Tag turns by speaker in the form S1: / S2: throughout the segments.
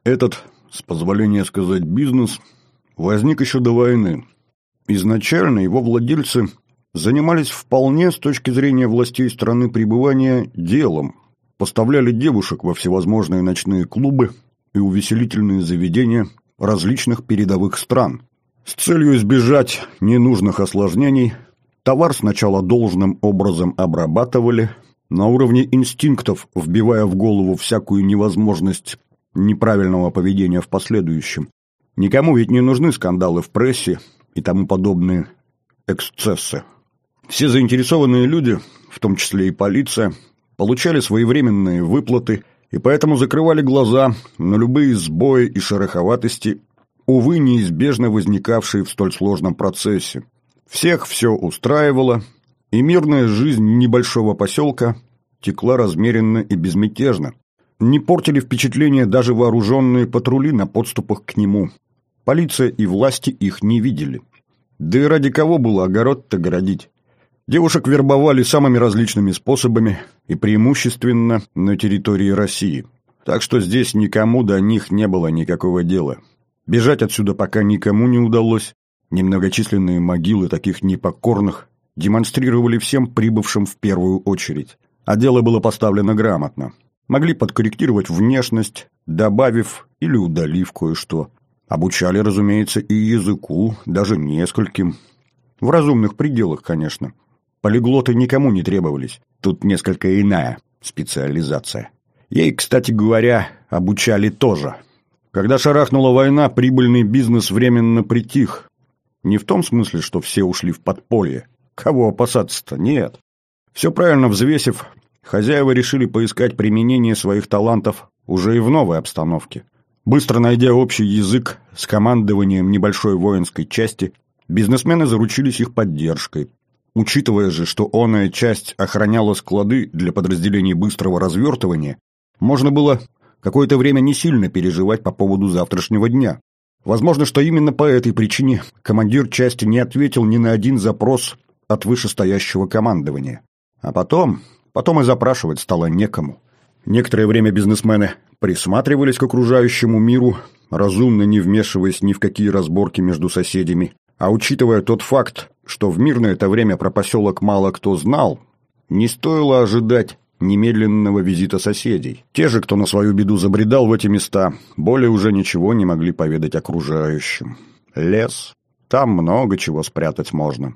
S1: Этот, с позволения сказать, бизнес возник еще до войны. Изначально его владельцы занимались вполне с точки зрения властей страны пребывания делом, поставляли девушек во всевозможные ночные клубы и увеселительные заведения различных передовых стран. С целью избежать ненужных осложнений товар сначала должным образом обрабатывали, на уровне инстинктов вбивая в голову всякую невозможность неправильного поведения в последующем. Никому ведь не нужны скандалы в прессе и тому подобные эксцессы. Все заинтересованные люди, в том числе и полиция, получали своевременные выплаты и поэтому закрывали глаза на любые сбои и шероховатости, увы, неизбежно возникавшие в столь сложном процессе. Всех все устраивало, и мирная жизнь небольшого поселка текла размеренно и безмятежно. Не портили впечатление даже вооруженные патрули на подступах к нему. Полиция и власти их не видели. Да и ради кого было огород-то городить? Девушек вербовали самыми различными способами и преимущественно на территории России. Так что здесь никому до них не было никакого дела. Бежать отсюда пока никому не удалось. Немногочисленные могилы таких непокорных демонстрировали всем прибывшим в первую очередь. А дело было поставлено грамотно. Могли подкорректировать внешность, добавив или удалив кое-что. Обучали, разумеется, и языку, даже нескольким. В разумных пределах, конечно. Полиглоты никому не требовались. Тут несколько иная специализация. Ей, кстати говоря, обучали тоже. Когда шарахнула война, прибыльный бизнес временно притих. Не в том смысле, что все ушли в подполье. Кого опасаться-то? Нет. Все правильно взвесив, хозяева решили поискать применение своих талантов уже и в новой обстановке. Быстро найдя общий язык с командованием небольшой воинской части, бизнесмены заручились их поддержкой. Учитывая же, что оная часть охраняла склады для подразделений быстрого развертывания, можно было какое-то время не сильно переживать по поводу завтрашнего дня. Возможно, что именно по этой причине командир части не ответил ни на один запрос от вышестоящего командования. А потом и запрашивать стало некому. Некоторое время бизнесмены присматривались к окружающему миру, разумно не вмешиваясь ни в какие разборки между соседями. А учитывая тот факт, что в мирное это время про поселок мало кто знал, не стоило ожидать немедленного визита соседей. Те же, кто на свою беду забредал в эти места, более уже ничего не могли поведать окружающим. Лес. Там много чего спрятать можно.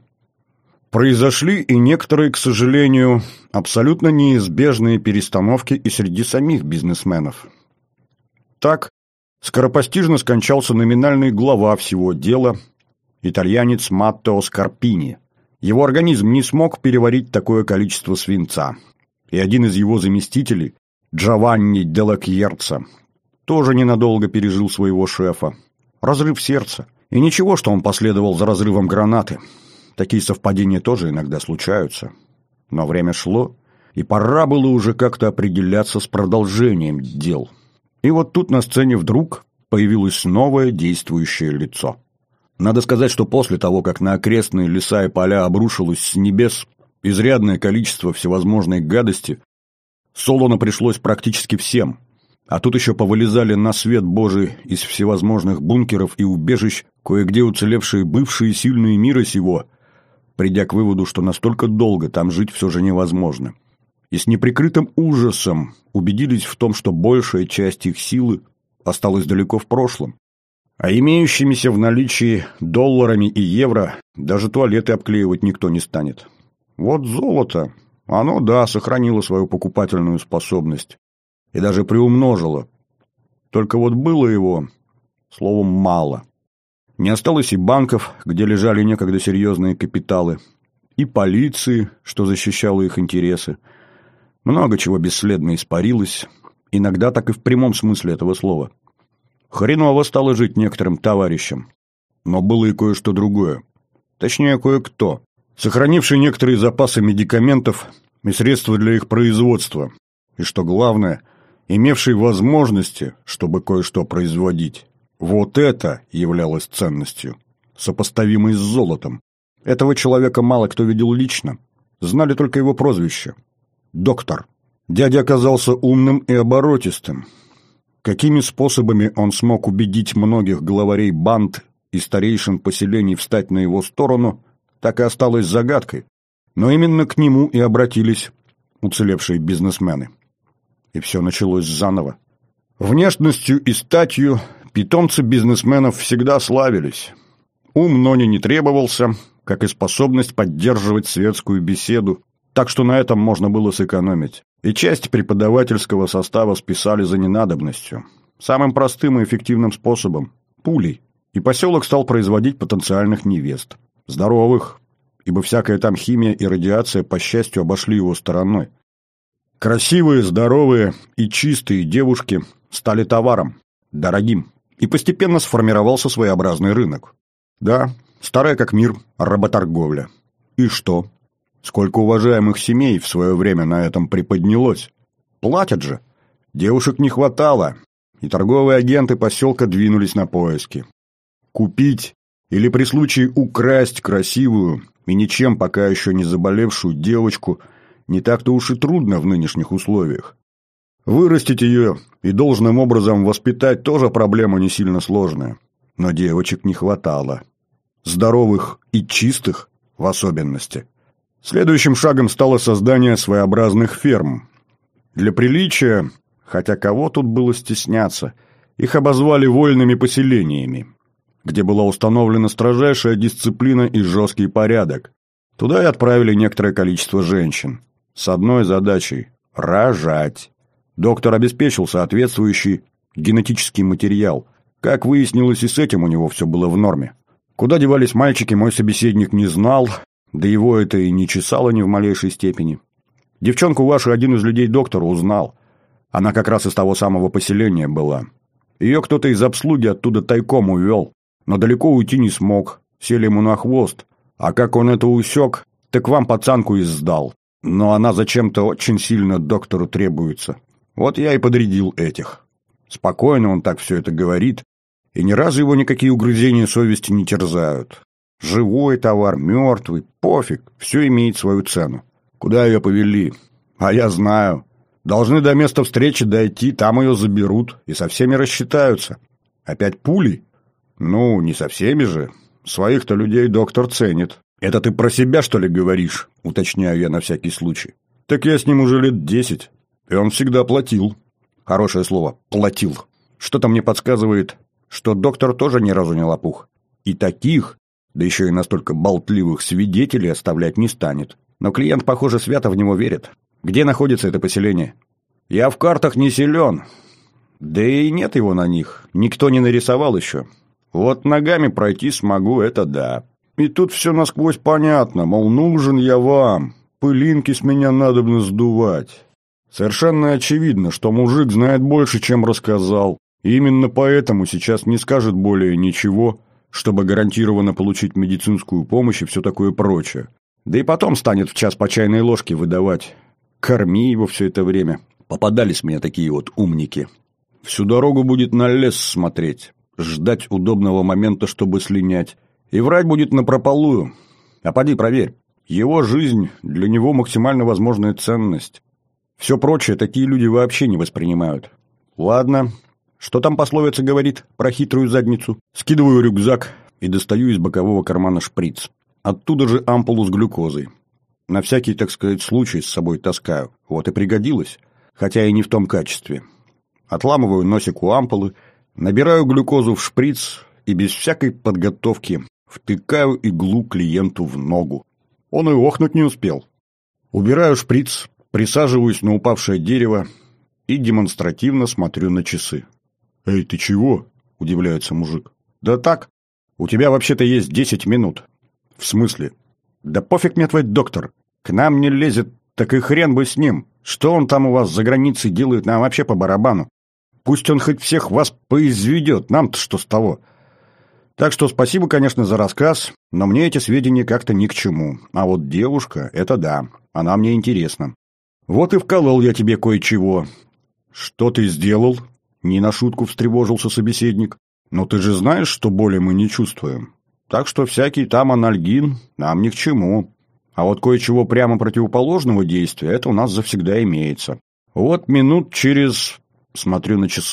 S1: Произошли и некоторые, к сожалению, абсолютно неизбежные перестановки и среди самих бизнесменов. Так, скоропостижно скончался номинальный глава всего дела, итальянец Маттео Скарпини. Его организм не смог переварить такое количество свинца. И один из его заместителей, Джованни Делла Кьерца, тоже ненадолго пережил своего шефа. Разрыв сердца. И ничего, что он последовал за разрывом гранаты. Такие совпадения тоже иногда случаются. Но время шло, и пора было уже как-то определяться с продолжением дел. И вот тут на сцене вдруг появилось новое действующее лицо. Надо сказать, что после того, как на окрестные леса и поля обрушилось с небес изрядное количество всевозможной гадости, солоно пришлось практически всем. А тут еще повылезали на свет Божий из всевозможных бункеров и убежищ кое-где уцелевшие бывшие сильные мира сего, придя к выводу, что настолько долго там жить все же невозможно. И с неприкрытым ужасом убедились в том, что большая часть их силы осталась далеко в прошлом. А имеющимися в наличии долларами и евро даже туалеты обклеивать никто не станет. Вот золото, оно, да, сохранило свою покупательную способность и даже приумножило. Только вот было его, словом, мало. Не осталось и банков, где лежали некогда серьезные капиталы, и полиции, что защищало их интересы. Много чего бесследно испарилось, иногда так и в прямом смысле этого слова. Хреново стало жить некоторым товарищам. Но было и кое-что другое. Точнее, кое-кто, сохранивший некоторые запасы медикаментов и средства для их производства. И, что главное, имевший возможности, чтобы кое-что производить. Вот это являлось ценностью, сопоставимой с золотом. Этого человека мало кто видел лично. Знали только его прозвище – доктор. Дядя оказался умным и оборотистым. Какими способами он смог убедить многих главарей банд и старейшин поселений встать на его сторону, так и осталось загадкой. Но именно к нему и обратились уцелевшие бизнесмены. И все началось заново. Внешностью и статью питомцы бизнесменов всегда славились. Ум Нони не требовался, как и способность поддерживать светскую беседу, так что на этом можно было сэкономить. И часть преподавательского состава списали за ненадобностью. Самым простым и эффективным способом – пулей. И поселок стал производить потенциальных невест. Здоровых, ибо всякая там химия и радиация, по счастью, обошли его стороной. Красивые, здоровые и чистые девушки стали товаром, дорогим. И постепенно сформировался своеобразный рынок. Да, старая как мир работорговля. И что? Сколько уважаемых семей в свое время на этом приподнялось? Платят же. Девушек не хватало, и торговые агенты поселка двинулись на поиски. Купить или при случае украсть красивую и ничем пока еще не заболевшую девочку не так-то уж и трудно в нынешних условиях. Вырастить ее и должным образом воспитать тоже проблема не сильно сложная. Но девочек не хватало. Здоровых и чистых в особенности. Следующим шагом стало создание своеобразных ферм. Для приличия, хотя кого тут было стесняться, их обозвали вольными поселениями, где была установлена строжайшая дисциплина и жесткий порядок. Туда и отправили некоторое количество женщин. С одной задачей – рожать. Доктор обеспечил соответствующий генетический материал. Как выяснилось, и с этим у него все было в норме. Куда девались мальчики, мой собеседник не знал, да его это и не чесало ни в малейшей степени. Девчонку вашу один из людей доктора узнал. Она как раз из того самого поселения была. Ее кто-то из обслуги оттуда тайком увел, но далеко уйти не смог, сели ему на хвост. А как он это усек, так вам пацанку и сдал. Но она зачем-то очень сильно доктору требуется. Вот я и подрядил этих. Спокойно он так все это говорит, и ни разу его никакие угрызения совести не терзают. Живой товар, мертвый, пофиг, все имеет свою цену. Куда ее повели? А я знаю. Должны до места встречи дойти, там ее заберут и со всеми рассчитаются. Опять пулей? Ну, не со всеми же. Своих-то людей доктор ценит. Это ты про себя, что ли, говоришь? Уточняю я на всякий случай. Так я с ним уже лет 10, и он всегда платил. Хорошее слово «платил». Что-то мне подсказывает, что доктор тоже ни разу не лопух. И таких, да еще и настолько болтливых свидетелей оставлять не станет. Но клиент, похоже, свято в него верит. Где находится это поселение? Я в картах не силен. Да и нет его на них. Никто не нарисовал еще. Вот ногами пройти смогу, это да. И тут все насквозь понятно, мол, нужен я вам. Пылинки с меня надобно сдувать. Совершенно очевидно, что мужик знает больше, чем рассказал. И именно поэтому сейчас не скажет более ничего, чтобы гарантированно получить медицинскую помощь и все такое прочее. Да и потом станет в час по чайной ложке выдавать. Корми его все это время. Попадались мне такие вот умники. Всю дорогу будет на лес смотреть, ждать удобного момента, чтобы слинять. И врать будет напропалую. А поди проверь. Его жизнь для него максимально возможная ценность. Все прочее такие люди вообще не воспринимают. Ладно, что там пословица говорит про хитрую задницу? Скидываю рюкзак и достаю из бокового кармана шприц. Оттуда же ампулу с глюкозой. На всякий, так сказать, случай с собой таскаю. Вот и пригодилось, хотя и не в том качестве. Отламываю носик у ампулы, набираю глюкозу в шприц и без всякой подготовки втыкаю иглу клиенту в ногу. Он и охнуть не успел. Убираю шприц, присаживаюсь на упавшее дерево и демонстративно смотрю на часы. «Эй, ты чего?» – удивляется мужик. «Да так, у тебя вообще-то есть 10 минут». «В смысле?» «Да пофиг мне твой доктор. К нам не лезет, так и хрен бы с ним. Что он там у вас за границей делает, нам вообще по барабану. Пусть он хоть всех вас поизведет, нам-то что с того?» Так что спасибо, конечно, за рассказ, но мне эти сведения как-то ни к чему. А вот девушка – это да, она мне интересна. Вот и вколол я тебе кое-чего. Что ты сделал? Не на шутку встревожился собеседник. Но ты же знаешь, что боли мы не чувствуем. Так что всякий там анальгин нам ни к чему. А вот кое-чего прямо противоположного действия – это у нас завсегда имеется. Вот минут через, смотрю на часы,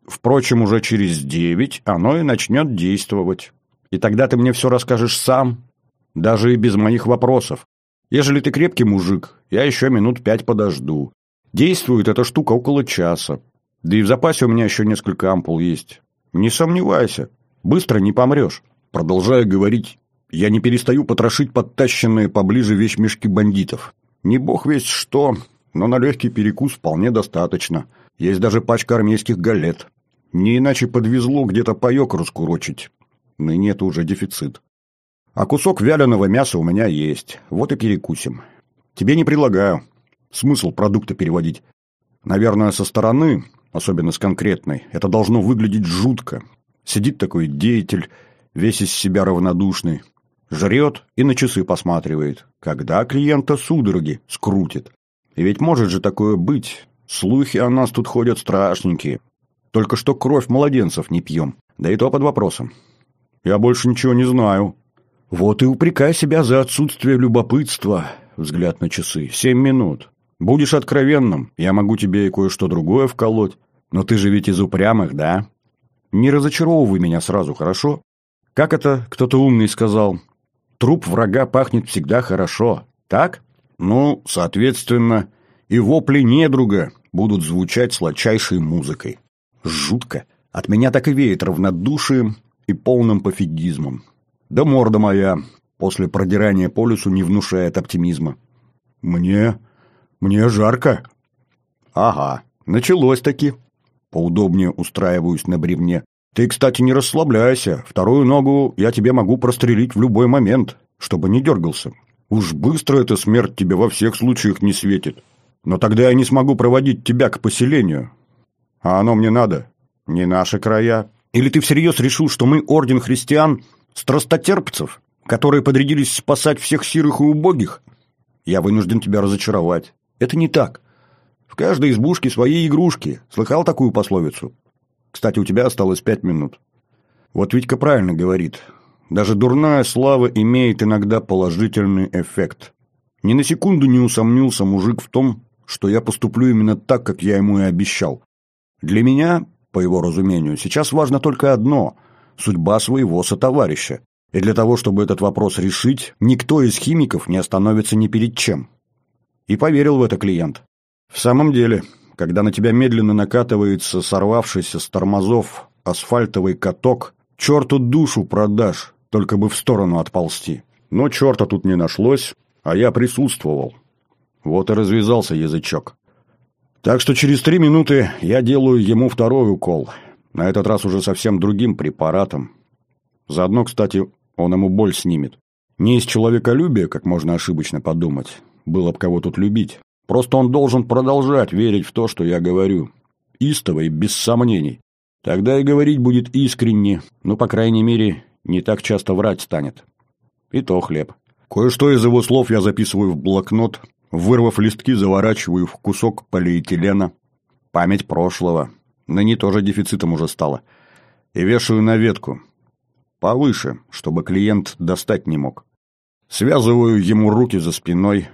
S1: Впрочем, уже через 9 оно и начнет действовать. И тогда ты мне все расскажешь сам, даже и без моих вопросов. Ежели ты крепкий мужик, я еще минут 5 подожду. Действует эта штука около часа. Да и в запасе у меня еще несколько ампул есть. Не сомневайся, быстро не помрешь. Продолжая говорить, я не перестаю потрошить подтащенные поближе вещмешки бандитов. Не бог весть что, но на легкий перекус вполне достаточно. Есть даже пачка армейских галет. Не иначе подвезло где-то паёк раскурочить. Ныне это уже дефицит. А кусок вяленого мяса у меня есть. Вот и перекусим. Тебе не предлагаю. Смысл продукта переводить. Наверное, со стороны, особенно с конкретной, это должно выглядеть жутко. Сидит такой деятель, весь из себя равнодушный. Жрет и на часы посматривает. Когда клиента судороги скрутит. И ведь может же такое быть. Слухи о нас тут ходят страшненькие. Только что кровь младенцев не пьем. Да и то под вопросом. Я больше ничего не знаю. Вот и упрекай себя за отсутствие любопытства. Взгляд на часы. 7 минут. Будешь откровенным, я могу тебе и кое-что другое вколоть. Но ты же ведь из упрямых, да? Не разочаровывай меня сразу, хорошо? Как это кто-то умный сказал? Труп врага пахнет всегда хорошо. Так? Ну, соответственно, и вопли недруга будут звучать сладчайшей музыкой. Жутко. От меня так и веет равнодушием и полным пофигизмом. Да морда моя после продирания по лесу не внушает оптимизма. Мне жарко. Ага, началось-таки. Поудобнее устраиваюсь на бревне. Ты, кстати, не расслабляйся. Вторую ногу я тебе могу прострелить в любой момент, чтобы не дергался. Уж быстро эта смерть тебе во всех случаях не светит. Но тогда я не смогу проводить тебя к поселению. А оно мне надо. Не наши края. Или ты всерьез решил, что мы орден христиан страстотерпцев, которые подрядились спасать всех сирых и убогих? Я вынужден тебя разочаровать. Это не так. В каждой избушке свои игрушки. Слыхал такую пословицу? Кстати, у тебя осталось 5 минут. Вот Витька правильно говорит. Даже дурная слава имеет иногда положительный эффект. Ни на секунду не усомнился мужик в том, что я поступлю именно так, как я ему и обещал. Для меня, по его разумению, сейчас важно только одно – судьба своего сотоварища. И для того, чтобы этот вопрос решить, никто из химиков не остановится ни перед чем. И поверил в это клиент. В самом деле, когда на тебя медленно накатывается сорвавшийся с тормозов асфальтовый каток, черту душу продашь, только бы в сторону отползти. Но черта тут не нашлось, а я присутствовал. Вот и развязался язычок. Так что через 3 минуты я делаю ему второй укол, на этот раз уже совсем другим препаратом. Заодно, кстати, он ему боль снимет. Не из человеколюбия, как можно ошибочно подумать, было бы кого тут любить. Просто он должен продолжать верить в то, что я говорю. Истово и без сомнений. Тогда и говорить будет искренне, ну, по крайней мере, не так часто врать станет. И то хлеб. Кое-что из его слов я записываю в блокнот, вырвав листки, заворачиваю в кусок полиэтилена. Память прошлого. Ныне тоже дефицитом уже стала. И вешаю на ветку. Повыше, чтобы клиент достать не мог. Связываю ему руки за спиной.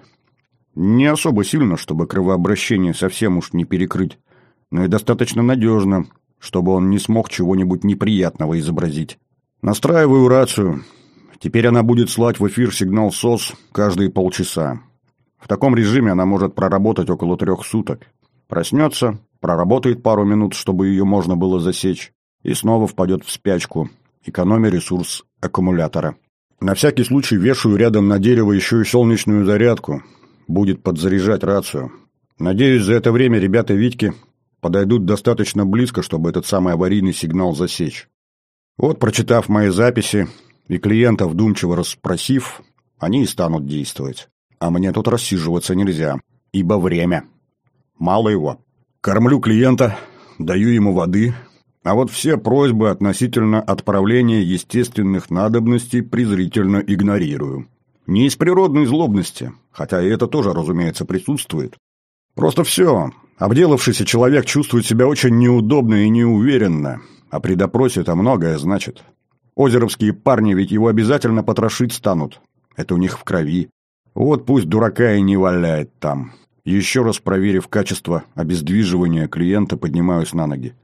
S1: Не особо сильно, чтобы кровообращение совсем уж не перекрыть, но и достаточно надежно, чтобы он не смог чего-нибудь неприятного изобразить. Настраиваю рацию. Теперь она будет слать в эфир сигнал СОС каждые полчаса. В таком режиме она может проработать около 3 суток. Проснется, проработает пару минут, чтобы ее можно было засечь, и снова впадет в спячку, экономя ресурс аккумулятора. На всякий случай вешаю рядом на дерево еще и солнечную зарядку. Будет подзаряжать рацию. Надеюсь, за это время ребята Витьки подойдут достаточно близко, чтобы этот самый аварийный сигнал засечь. Вот, прочитав мои записи и клиента вдумчиво расспросив, они и станут действовать. А мне тут рассиживаться нельзя, ибо время. Мало его. Кормлю клиента, даю ему воды, а вот все просьбы относительно отправления естественных надобностей презрительно игнорирую. Не из природной злобности, хотя и это тоже, разумеется, присутствует. Просто все. Обделавшийся человек чувствует себя очень неудобно и неуверенно, а при допросе это многое значит. Озеровские парни ведь его обязательно потрошить станут. Это у них в крови. Вот пусть дурака и не валяет там. Еще раз проверив качество обездвиживания клиента, поднимаюсь на ноги.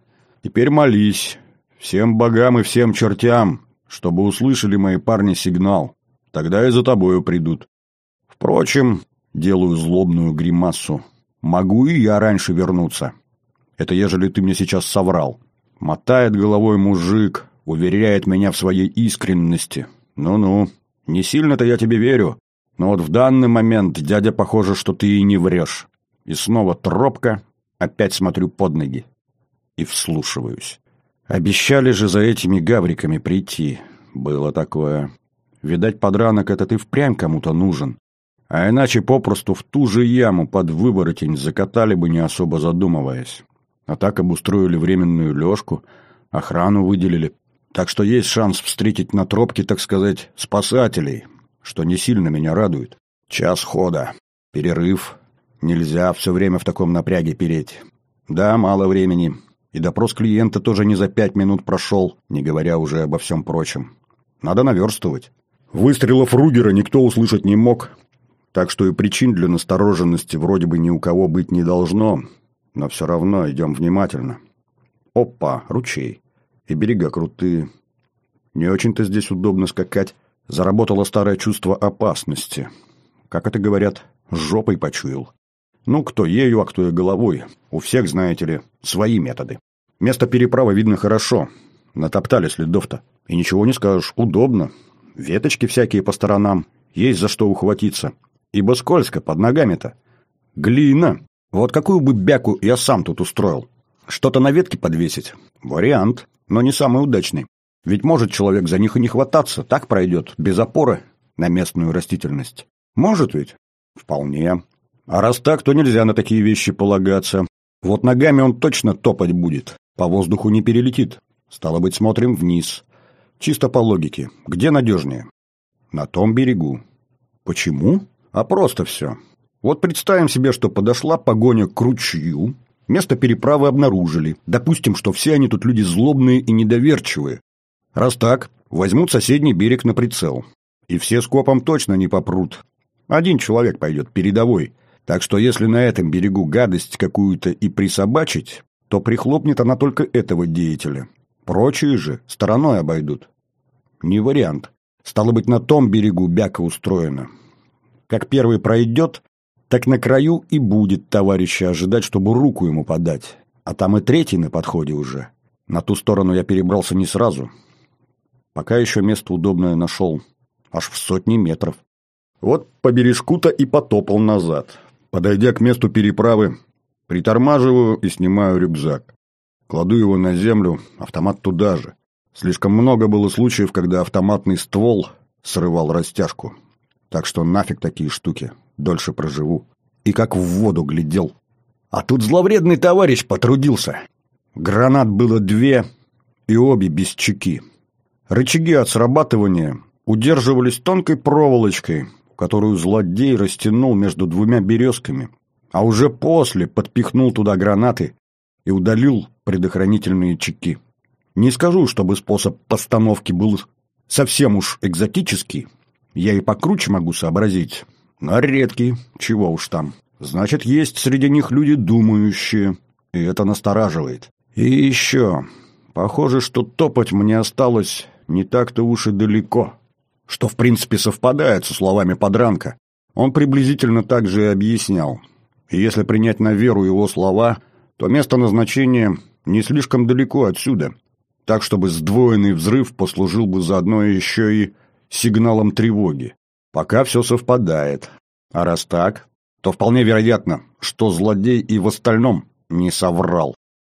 S1: Теперь молись всем богам и всем чертям, чтобы услышали мои парни сигнал. Тогда и за тобою придут. Впрочем, делаю злобную гримасу. Могу и я раньше вернуться. Это ежели ты мне сейчас соврал. Мотает головой мужик, уверяет меня в своей искренности. Ну-ну, не сильно-то я тебе верю, но вот в данный момент, дядя, похоже, что ты и не врешь. И снова тропка, опять смотрю под ноги и вслушиваюсь. Обещали же за этими гавриками прийти. Было такое. Видать, подранок этот и впрямь кому-то нужен. А иначе попросту в ту же яму под выворотень закатали бы, не особо задумываясь. А так обустроили временную лёжку, охрану выделили. Так что есть шанс встретить на тропке, так сказать, спасателей, что не сильно меня радует. Час хода. Перерыв. Нельзя все время в таком напряге переть. Да, мало времени. И допрос клиента тоже не за 5 минут прошел, не говоря уже обо всем прочем. Надо наверстывать. Выстрелов Ругера никто услышать не мог, так что и причин для настороженности вроде бы ни у кого быть не должно, но все равно идем внимательно. Опа, ручей. И берега крутые. Не очень-то здесь удобно скакать. Заработало старое чувство опасности. Как это говорят, жопой почуял. Ну, кто ею, а кто и головой. У всех, знаете ли, свои методы. Место переправы видно хорошо. Натоптали следов-то. И ничего не скажешь, удобно. Веточки всякие по сторонам. Есть за что ухватиться. Ибо скользко под ногами-то. Глина. Вот какую бы бяку я сам тут устроил. Что-то на ветке подвесить. Вариант, но не самый удачный. Ведь может человек за них и не хвататься. Так пройдет, без опоры на местную растительность. Может ведь? Вполне. А раз так, то нельзя на такие вещи полагаться. Вот ногами он точно топать будет. По воздуху не перелетит. Стало быть, смотрим вниз. Чисто по логике. Где надежнее? На том берегу. Почему? А просто все. Вот представим себе, что подошла погоня к ручью. Место переправы обнаружили. Допустим, что все они тут люди злобные и недоверчивые. Раз так, возьмут соседний берег на прицел. И все скопом точно не попрут. Один человек пойдет, передовой. Так что если на этом берегу гадость какую-то и присобачить, то прихлопнет она только этого деятеля. Прочие же стороной обойдут. Не вариант. Стало быть, на том берегу бяка устроена. Как первый пройдет, так на краю и будет товарища ожидать, чтобы руку ему подать. А там и третий на подходе уже. На ту сторону я перебрался не сразу. Пока еще место удобное нашел. Аж в 100 метров. Вот по бережку-то и потопал назад. Подойдя к месту переправы, притормаживаю и снимаю рюкзак. Кладу его на землю, автомат туда же. Слишком много было случаев, когда автоматный ствол срывал растяжку. Так что нафиг такие штуки, дольше проживу. И как в воду глядел. А тут зловредный товарищ потрудился. Гранат было 2, и обе без чеки. Рычаги от срабатывания удерживались тонкой проволочкой, которую злодей растянул между 2 березками, а уже после подпихнул туда гранаты и удалил предохранительные чеки. Не скажу, чтобы способ постановки был совсем уж экзотический, я и покруче могу сообразить, но редкий, чего уж там. Значит, есть среди них люди думающие, и это настораживает. И еще, похоже, что топать мне осталось не так-то уж и далеко, что в принципе совпадает со словами подранка. Он приблизительно так же и объяснял. И если принять на веру его слова, то место назначения не слишком далеко отсюда, так чтобы сдвоенный взрыв послужил бы заодно еще и сигналом тревоги. Пока все совпадает. А раз так, то вполне вероятно, что злодей и в остальном не соврал.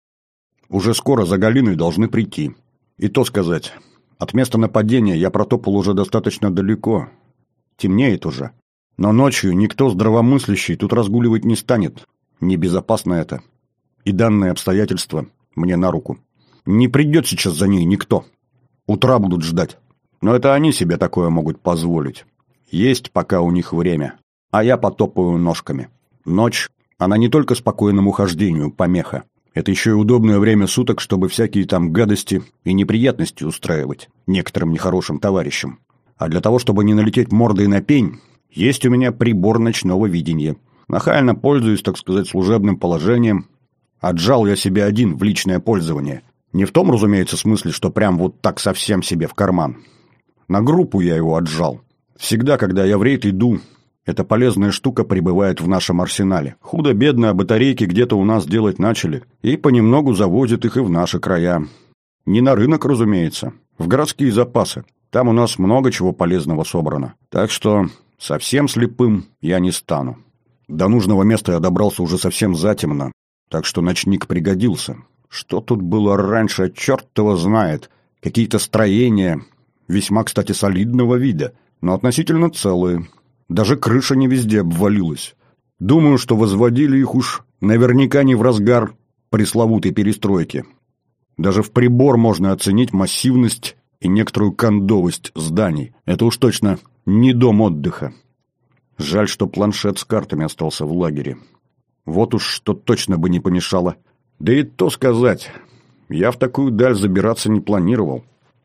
S1: Уже скоро за Галиной должны прийти. И то сказать, от места нападения я протопал уже достаточно далеко. Темнеет уже. Но ночью никто здравомыслящий тут разгуливать не станет. Небезопасно это. И данное обстоятельство мне на руку. Не придет сейчас за ней никто. Утра будут ждать. Но это они себе такое могут позволить. Есть пока у них время. А я потопаю ножками. Ночь, она не только спокойному хождению помеха. Это еще и удобное время суток, чтобы всякие там гадости и неприятности устраивать некоторым нехорошим товарищам. А для того, чтобы не налететь мордой на пень, есть у меня прибор ночного видения. Нахально пользуюсь, так сказать, служебным положением. Отжал я себе один в личное пользование. Не в том, разумеется, смысле, что прям вот так совсем себе в карман. На группу я его отжал. Всегда, когда я в рейд иду, эта полезная штука прибывает в нашем арсенале. Худо-бедно, а батарейки где-то у нас делать начали, и понемногу завозят их и в наши края. Не на рынок, разумеется, в городские запасы. Там у нас много чего полезного собрано. Так что совсем слепым я не стану. До нужного места я добрался уже совсем затемно, так что ночник пригодился. Что тут было раньше, черт его знает. Какие-то строения, весьма, кстати, солидного вида, но относительно целые. Даже крыша не везде обвалилась. Думаю, что возводили их уж наверняка не в разгар пресловутой перестройки. Даже в прибор можно оценить массивность и некоторую кондовость зданий. Это уж точно не дом отдыха. Жаль, что планшет с картами остался в лагере. Вот уж что точно бы не помешало. Да и то сказать, я в такую даль забираться не планировал.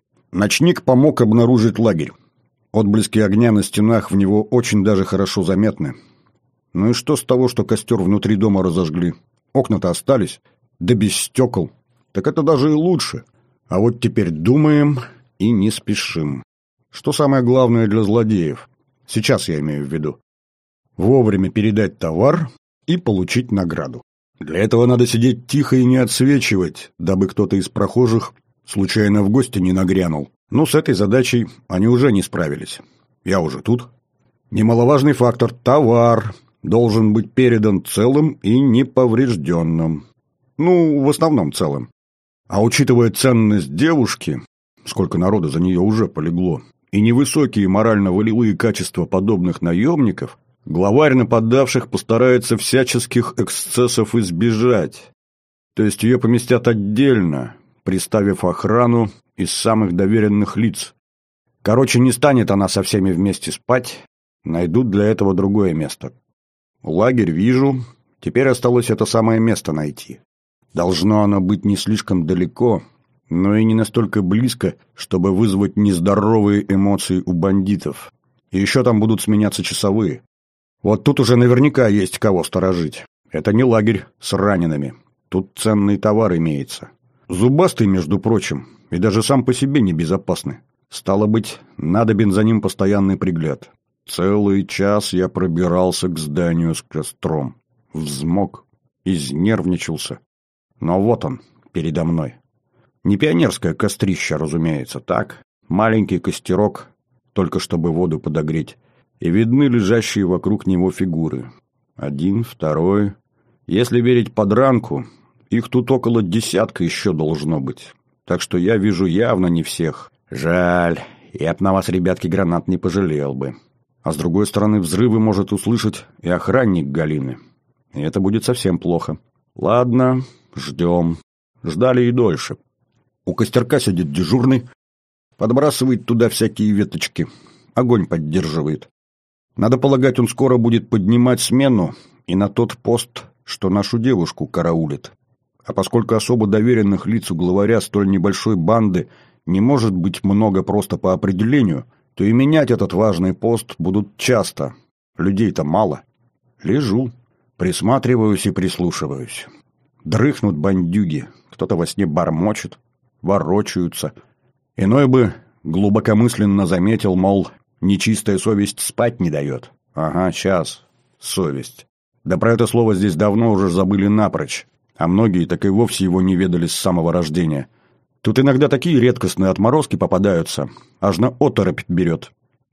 S1: Ночник помог обнаружить лагерь. Отблески огня на стенах в него очень даже хорошо заметны. Ну и что с того, что костер внутри дома разожгли? Окна-то остались, да без стекол. Так это даже и лучше. А вот теперь думаем и не спешим. Что самое главное для злодеев? Сейчас я имею в виду. Вовремя передать товар и получить награду. Для этого надо сидеть тихо и не отсвечивать, дабы кто-то из прохожих случайно в гости не нагрянул. Но с этой задачей они уже не справились. Я уже тут. Немаловажный фактор – товар должен быть передан целым и неповрежденным. Ну, в основном целым. А учитывая ценность девушки, сколько народа за нее уже полегло, и невысокие морально-волевые качества подобных наемников, главарь нападавших постарается всяческих эксцессов избежать. То есть ее поместят отдельно, приставив охрану из самых доверенных лиц. Короче, не станет она со всеми вместе спать, найдут для этого другое место. Лагерь вижу, теперь осталось это самое место найти. Должно оно быть не слишком далеко, но и не настолько близко, чтобы вызвать нездоровые эмоции у бандитов. И еще там будут сменяться часовые. Вот тут уже наверняка есть кого сторожить. Это не лагерь с ранеными. Тут ценный товар имеется. Зубастый, между прочим, и даже сам по себе небезопасный. Стало быть, надобен за ним постоянный пригляд. Целый час я пробирался к зданию с костром. Взмок, изнервничался. Но вот он, передо мной. Не пионерское кострище, разумеется, так. Маленький костерок, только чтобы воду подогреть. И видны лежащие вокруг него фигуры. Один, второй. Если верить подранку, их тут около десятка еще должно быть. Так что я вижу явно не всех. Жаль, я б на вас, ребятки, гранат не пожалел бы. А с другой стороны, взрывы может услышать и охранник Галины. И это будет совсем плохо. Ладно, ждем. Ждали и дольше. У костерка сидит дежурный, подбрасывает туда всякие веточки. Огонь поддерживает. Надо полагать, он скоро будет поднимать смену и на тот пост, что нашу девушку караулит. А поскольку особо доверенных лиц у главаря столь небольшой банды не может быть много просто по определению, то и менять этот важный пост будут часто. Людей-то мало. Лежу, присматриваюсь и прислушиваюсь. Дрыхнут бандюги, кто-то во сне бормочет, ворочаются. Иной бы глубокомысленно заметил, мол, нечистая совесть спать не дает. Ага, сейчас. Совесть. Да про это слово здесь давно уже забыли напрочь. А многие так и вовсе его не ведали с самого рождения. Тут иногда такие редкостные отморозки попадаются, аж на оторопь берет.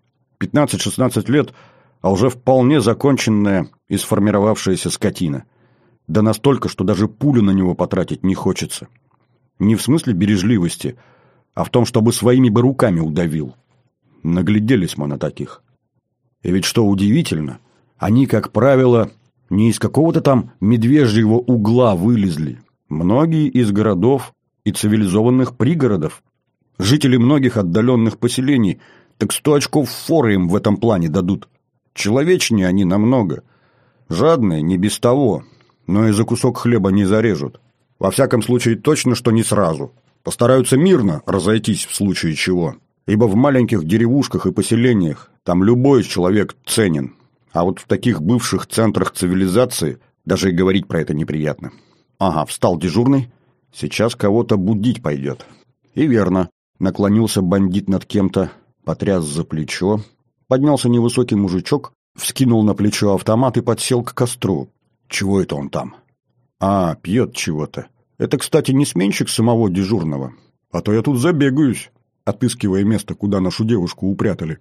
S1: 15-16 лет, а уже вполне законченная и сформировавшаяся скотина. Да настолько, что даже пулю на него потратить не хочется. Не в смысле бережливости, а в том, чтобы своими бы руками удавил. Нагляделись мы на таких. И ведь что удивительно, они, как правило, не из какого-то там медвежьего угла вылезли. Многие из городов и цивилизованных пригородов. Жители многих отдаленных поселений так 100 очков форы им в этом плане дадут. Человечнее они намного. Жадные не без того, но и за кусок хлеба не зарежут. Во всяком случае, точно, что не сразу. Постараются мирно разойтись в случае чего. Ибо в маленьких деревушках и поселениях там любой человек ценен. А вот в таких бывших центрах цивилизации даже и говорить про это неприятно. Ага, встал дежурный, Сейчас кого-то будить пойдет. И верно. Наклонился бандит над кем-то, потряс за плечо. Поднялся невысокий мужичок, вскинул на плечо автомат и подсел к костру. Чего это он там? А, пьет чего-то. Это, кстати, не сменщик самого дежурного. А то я тут забегаюсь, отыскивая место, куда нашу девушку упрятали.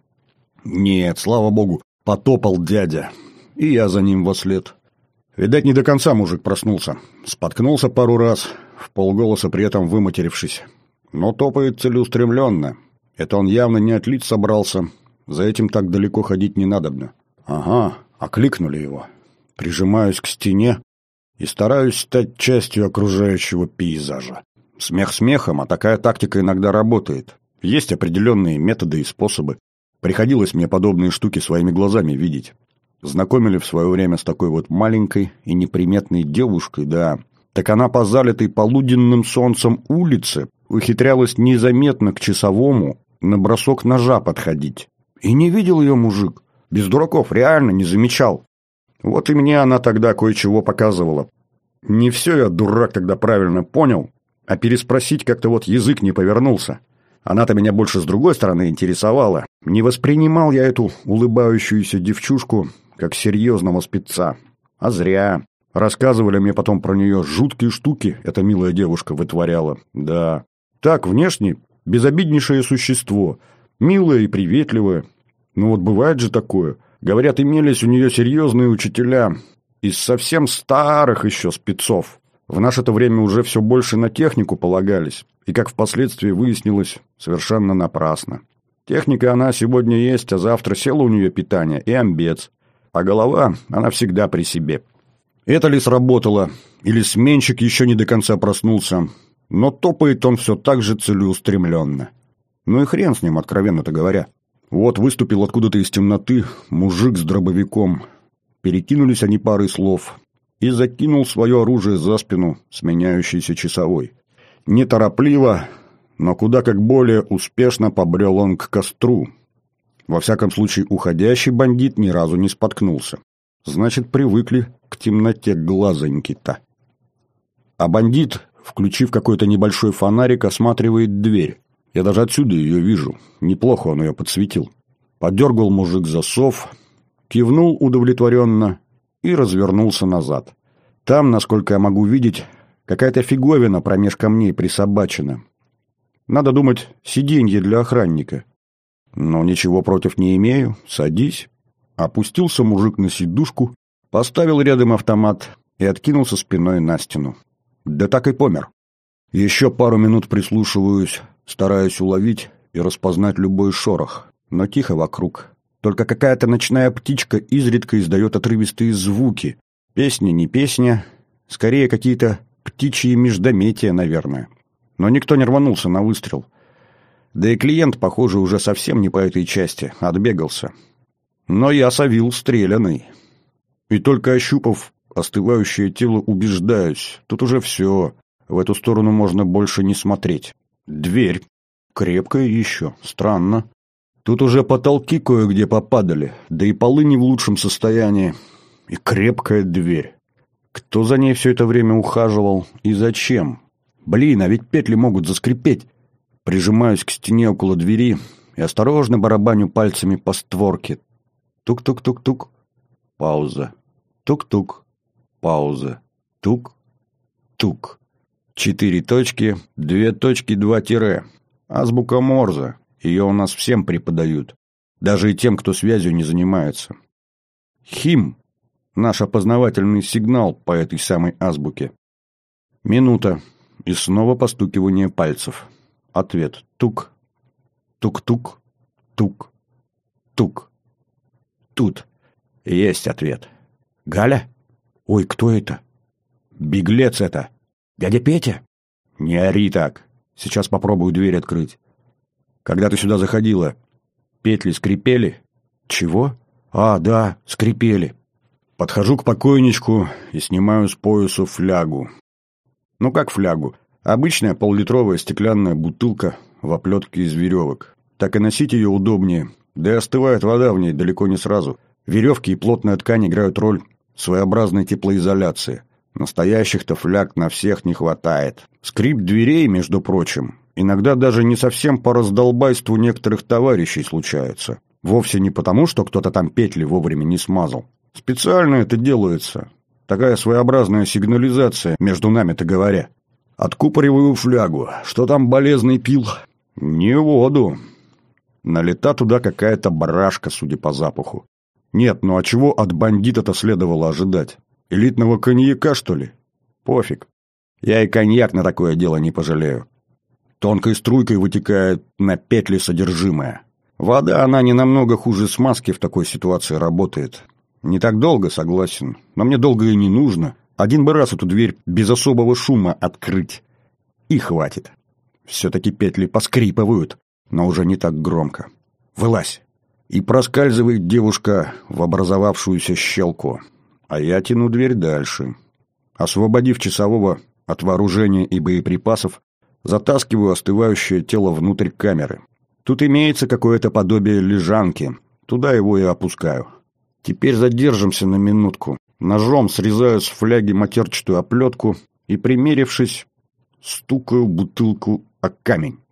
S1: Нет, слава богу, потопал дядя. И я за ним вослед. Видать, не до конца мужик проснулся. Споткнулся пару раз, вполголоса при этом выматерившись. Но топает целеустремленно. Это он явно не отлить собрался. За этим так далеко ходить не надобно. Ага, окликнули его. Прижимаюсь к стене и стараюсь стать частью окружающего пейзажа. Смех смехом, а такая тактика иногда работает. Есть определенные методы и способы. Приходилось мне подобные штуки своими глазами видеть. Знакомили в свое время с такой вот маленькой и неприметной девушкой, да. Так она по залитой полуденным солнцем улице ухитрялась незаметно к часовому на бросок ножа подходить. И не видел ее мужик. Без дураков, реально не замечал. Вот и мне она тогда кое-чего показывала. Не все я, дурак, тогда правильно понял, а переспросить как-то вот язык не повернулся. Она-то меня больше с другой стороны интересовала. Не воспринимал я эту улыбающуюся девчушку как серьезного спеца. А зря. Рассказывали мне потом про нее жуткие штуки эта милая девушка вытворяла. Да. Так, внешне, безобиднейшее существо. Милое и приветливое. Ну вот бывает же такое. Говорят, имелись у нее серьезные учителя. Из совсем старых еще спецов. В наше-то время уже все больше на технику полагались. И, как впоследствии выяснилось, совершенно напрасно. Техника она сегодня есть, а завтра село у нее питание и амбец. А голова, она всегда при себе. Это ли сработало, или сменщик еще не до конца проснулся, но топает он все так же целеустремленно. Ну и хрен с ним, откровенно-то говоря. Вот выступил откуда-то из темноты мужик с дробовиком. Перекинулись они парой слов. И закинул свое оружие за спину сменяющийся часовой. Неторопливо, но куда как более успешно побрел он к костру. Во всяком случае, уходящий бандит ни разу не споткнулся. Значит, привыкли к темноте глазоньки-то. А бандит, включив какой-то небольшой фонарик, осматривает дверь. Я даже отсюда ее вижу. Неплохо он ее подсветил. Подергал мужик засов, кивнул удовлетворенно и развернулся назад. Там, насколько я могу видеть, какая-то фиговина промеж камней присобачена. Надо думать, сиденье для охранника. Но ничего против не имею. Садись. Опустился мужик на сидушку, поставил рядом автомат и откинулся спиной на стену. Да так и помер. Еще пару минут прислушиваюсь, стараюсь уловить и распознать любой шорох. Но тихо вокруг. Только какая-то ночная птичка изредка издает отрывистые звуки. Песня не песня, скорее какие-то птичьи междометия, наверное. Но никто не рванулся на выстрел. Да и клиент, похоже, уже совсем не по этой части, отбегался. Но я совил стреляный. И только ощупав остывающее тело, убеждаюсь, тут уже все, в эту сторону можно больше не смотреть. Дверь. Крепкая еще, странно. Тут уже потолки кое-где попадали, да и полы не в лучшем состоянии. И крепкая дверь. Кто за ней все это время ухаживал и зачем? Блин, а ведь петли могут заскрипеть. Прижимаюсь к стене около двери и осторожно барабаню пальцами по створке. Тук-тук-тук-тук. Пауза. Тук-тук. Пауза. Тук-тук. 4 точки, 2 точки, 2 тире. Азбука Морзе. Ее у нас всем преподают. Даже и тем, кто связью не занимается. ХИМ. Наш опознавательный сигнал по этой самой азбуке. Минута. И снова постукивание пальцев. Ответ. Тук. Тук-тук. Тук. Тук. Тут. Есть ответ. Галя? Ой, кто это? Беглец это. Дядя Петя? Не ори так. Сейчас попробую дверь открыть. Когда ты сюда заходила, петли скрипели? Чего? А, да, скрипели. Подхожу к покойничку и снимаю с пояса флягу. Ну как флягу? Обычная поллитровая стеклянная бутылка в оплетке из веревок. Так и носить ее удобнее. Да и остывает вода в ней далеко не сразу. Веревки и плотная ткань играют роль своеобразной теплоизоляции. Настоящих-то фляг на всех не хватает. Скрип дверей, между прочим, иногда даже не совсем по раздолбайству некоторых товарищей случается. Вовсе не потому, что кто-то там петли вовремя не смазал. Специально это делается. Такая своеобразная сигнализация, между нами-то говоря. Откупориваю флягу. Что там болезный пил? Не воду. Налита туда какая-то барашка, судя по запаху. Нет, ну а чего от бандита-то следовало ожидать? Элитного коньяка, что ли? Пофиг. Я и коньяк на такое дело не пожалею. Тонкой струйкой вытекает на петли содержимое. Вода, она не намного хуже смазки в такой ситуации работает. Не так долго, согласен, но мне долго и не нужно. Один бы раз эту дверь без особого шума открыть. И хватит. Все-таки петли поскрипывают, но уже не так громко. Вылазь. И проскальзывает девушка в образовавшуюся щелку. А я тяну дверь дальше. Освободив часового от вооружения и боеприпасов, затаскиваю остывающее тело внутрь камеры. Тут имеется какое-то подобие лежанки. Туда его и опускаю. Теперь задержимся на минутку. Ножом срезаю с фляги матерчатую оплетку и, примерившись, стукаю бутылку о камень.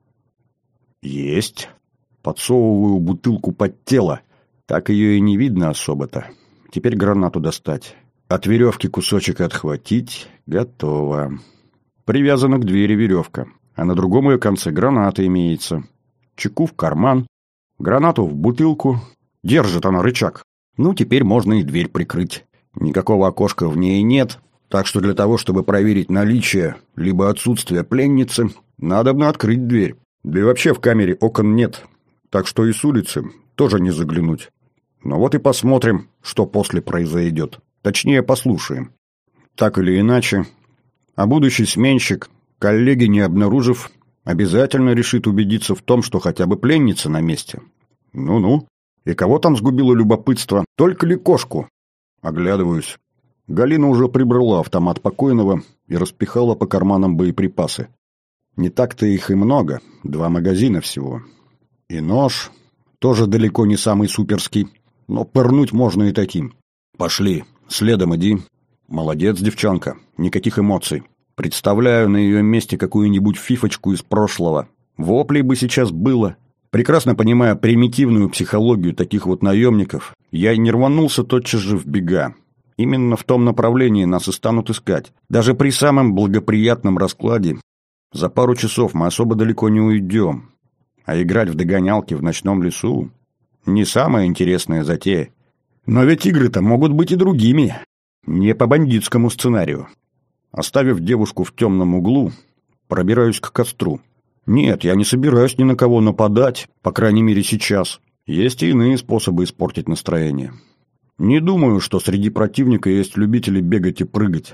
S1: Есть. Подсовываю бутылку под тело. Так ее и не видно особо-то. Теперь гранату достать. От веревки кусочек отхватить. Готово. Привязана к двери веревка. А на другом ее конце граната имеется. Чеку в карман. Гранату в бутылку. Держит она рычаг. Ну, теперь можно и дверь прикрыть. Никакого окошка в ней нет. Так что для того, чтобы проверить наличие либо отсутствие пленницы, надобно открыть дверь. Да и вообще в камере окон нет. Так что и с улицы тоже не заглянуть. Но вот и посмотрим, что после произойдет. Точнее, послушаем. Так или иначе, а будущий сменщик, коллеги не обнаружив, обязательно решит убедиться в том, что хотя бы пленница на месте. Ну-ну. И кого там сгубило любопытство? Только ли кошку? Оглядываюсь. Галина уже прибрала автомат покойного и распихала по карманам боеприпасы. Не так-то их и много. 2 магазина всего. И нож. Тоже далеко не самый суперский. Но пырнуть можно и таким. Пошли. Следом иди. Молодец, девчонка. Никаких эмоций. Представляю на ее месте какую-нибудь фифочку из прошлого. Воплей бы сейчас было. Прекрасно понимая примитивную психологию таких вот наемников, я и не рванулся тотчас же в бега. Именно в том направлении нас и станут искать. Даже при самом благоприятном раскладе за пару часов мы особо далеко не уйдем. А играть в догонялки в ночном лесу — не самая интересная затея. Но ведь игры-то могут быть и другими. Не по бандитскому сценарию. Оставив девушку в темном углу, пробираюсь к костру. Нет, я не собираюсь ни на кого нападать, по крайней мере сейчас. Есть и иные способы испортить настроение. Не думаю, что среди противника есть любители бегать и прыгать.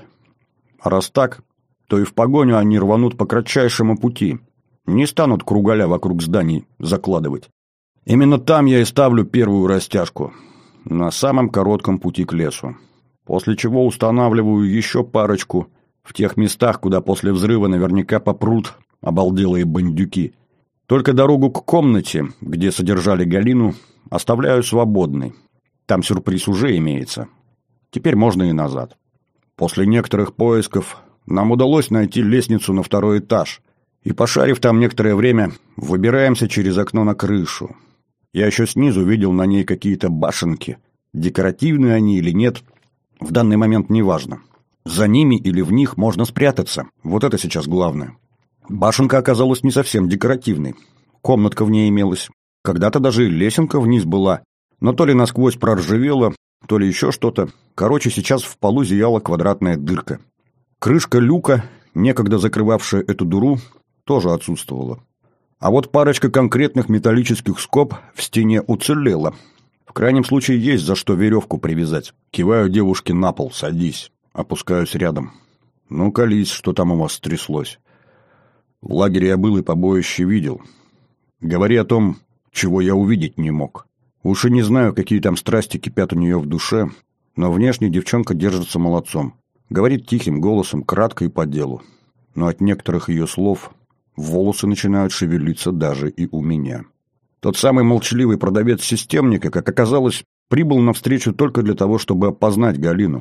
S1: А раз так, то и в погоню они рванут по кратчайшему пути. Не станут кругаля вокруг зданий закладывать. Именно там я и ставлю первую растяжку. На самом коротком пути к лесу. После чего устанавливаю еще парочку в тех местах, куда после взрыва наверняка попрут обалделые бандюки. Только дорогу к комнате, где содержали Галину, оставляю свободной. Там сюрприз уже имеется. Теперь можно и назад. После некоторых поисков нам удалось найти лестницу на 2-й этаж. И, пошарив там некоторое время, выбираемся через окно на крышу. Я еще снизу видел на ней какие-то башенки. Декоративные они или нет, в данный момент не важно. За ними или в них можно спрятаться. Вот это сейчас главное. Башенка оказалась не совсем декоративной. Комнатка в ней имелась. Когда-то даже лесенка вниз была. Но то ли насквозь проржавела, то ли еще что-то. Короче, сейчас в полу зияла квадратная дырка. Крышка люка, некогда закрывавшая эту дыру, тоже отсутствовала. А вот парочка конкретных металлических скоб в стене уцелела. В крайнем случае есть за что веревку привязать. Киваю девушке на пол, садись. Опускаюсь рядом. Ну, колись, что там у вас стряслось. В лагере я был и побоище видел. Говори о том, чего я увидеть не мог. Уж и не знаю, какие там страсти кипят у нее в душе, но внешне девчонка держится молодцом. Говорит тихим голосом, кратко и по делу. Но от некоторых ее слов волосы начинают шевелиться даже и у меня. Тот самый молчаливый продавец системника, как оказалось, прибыл навстречу только для того, чтобы опознать Галину.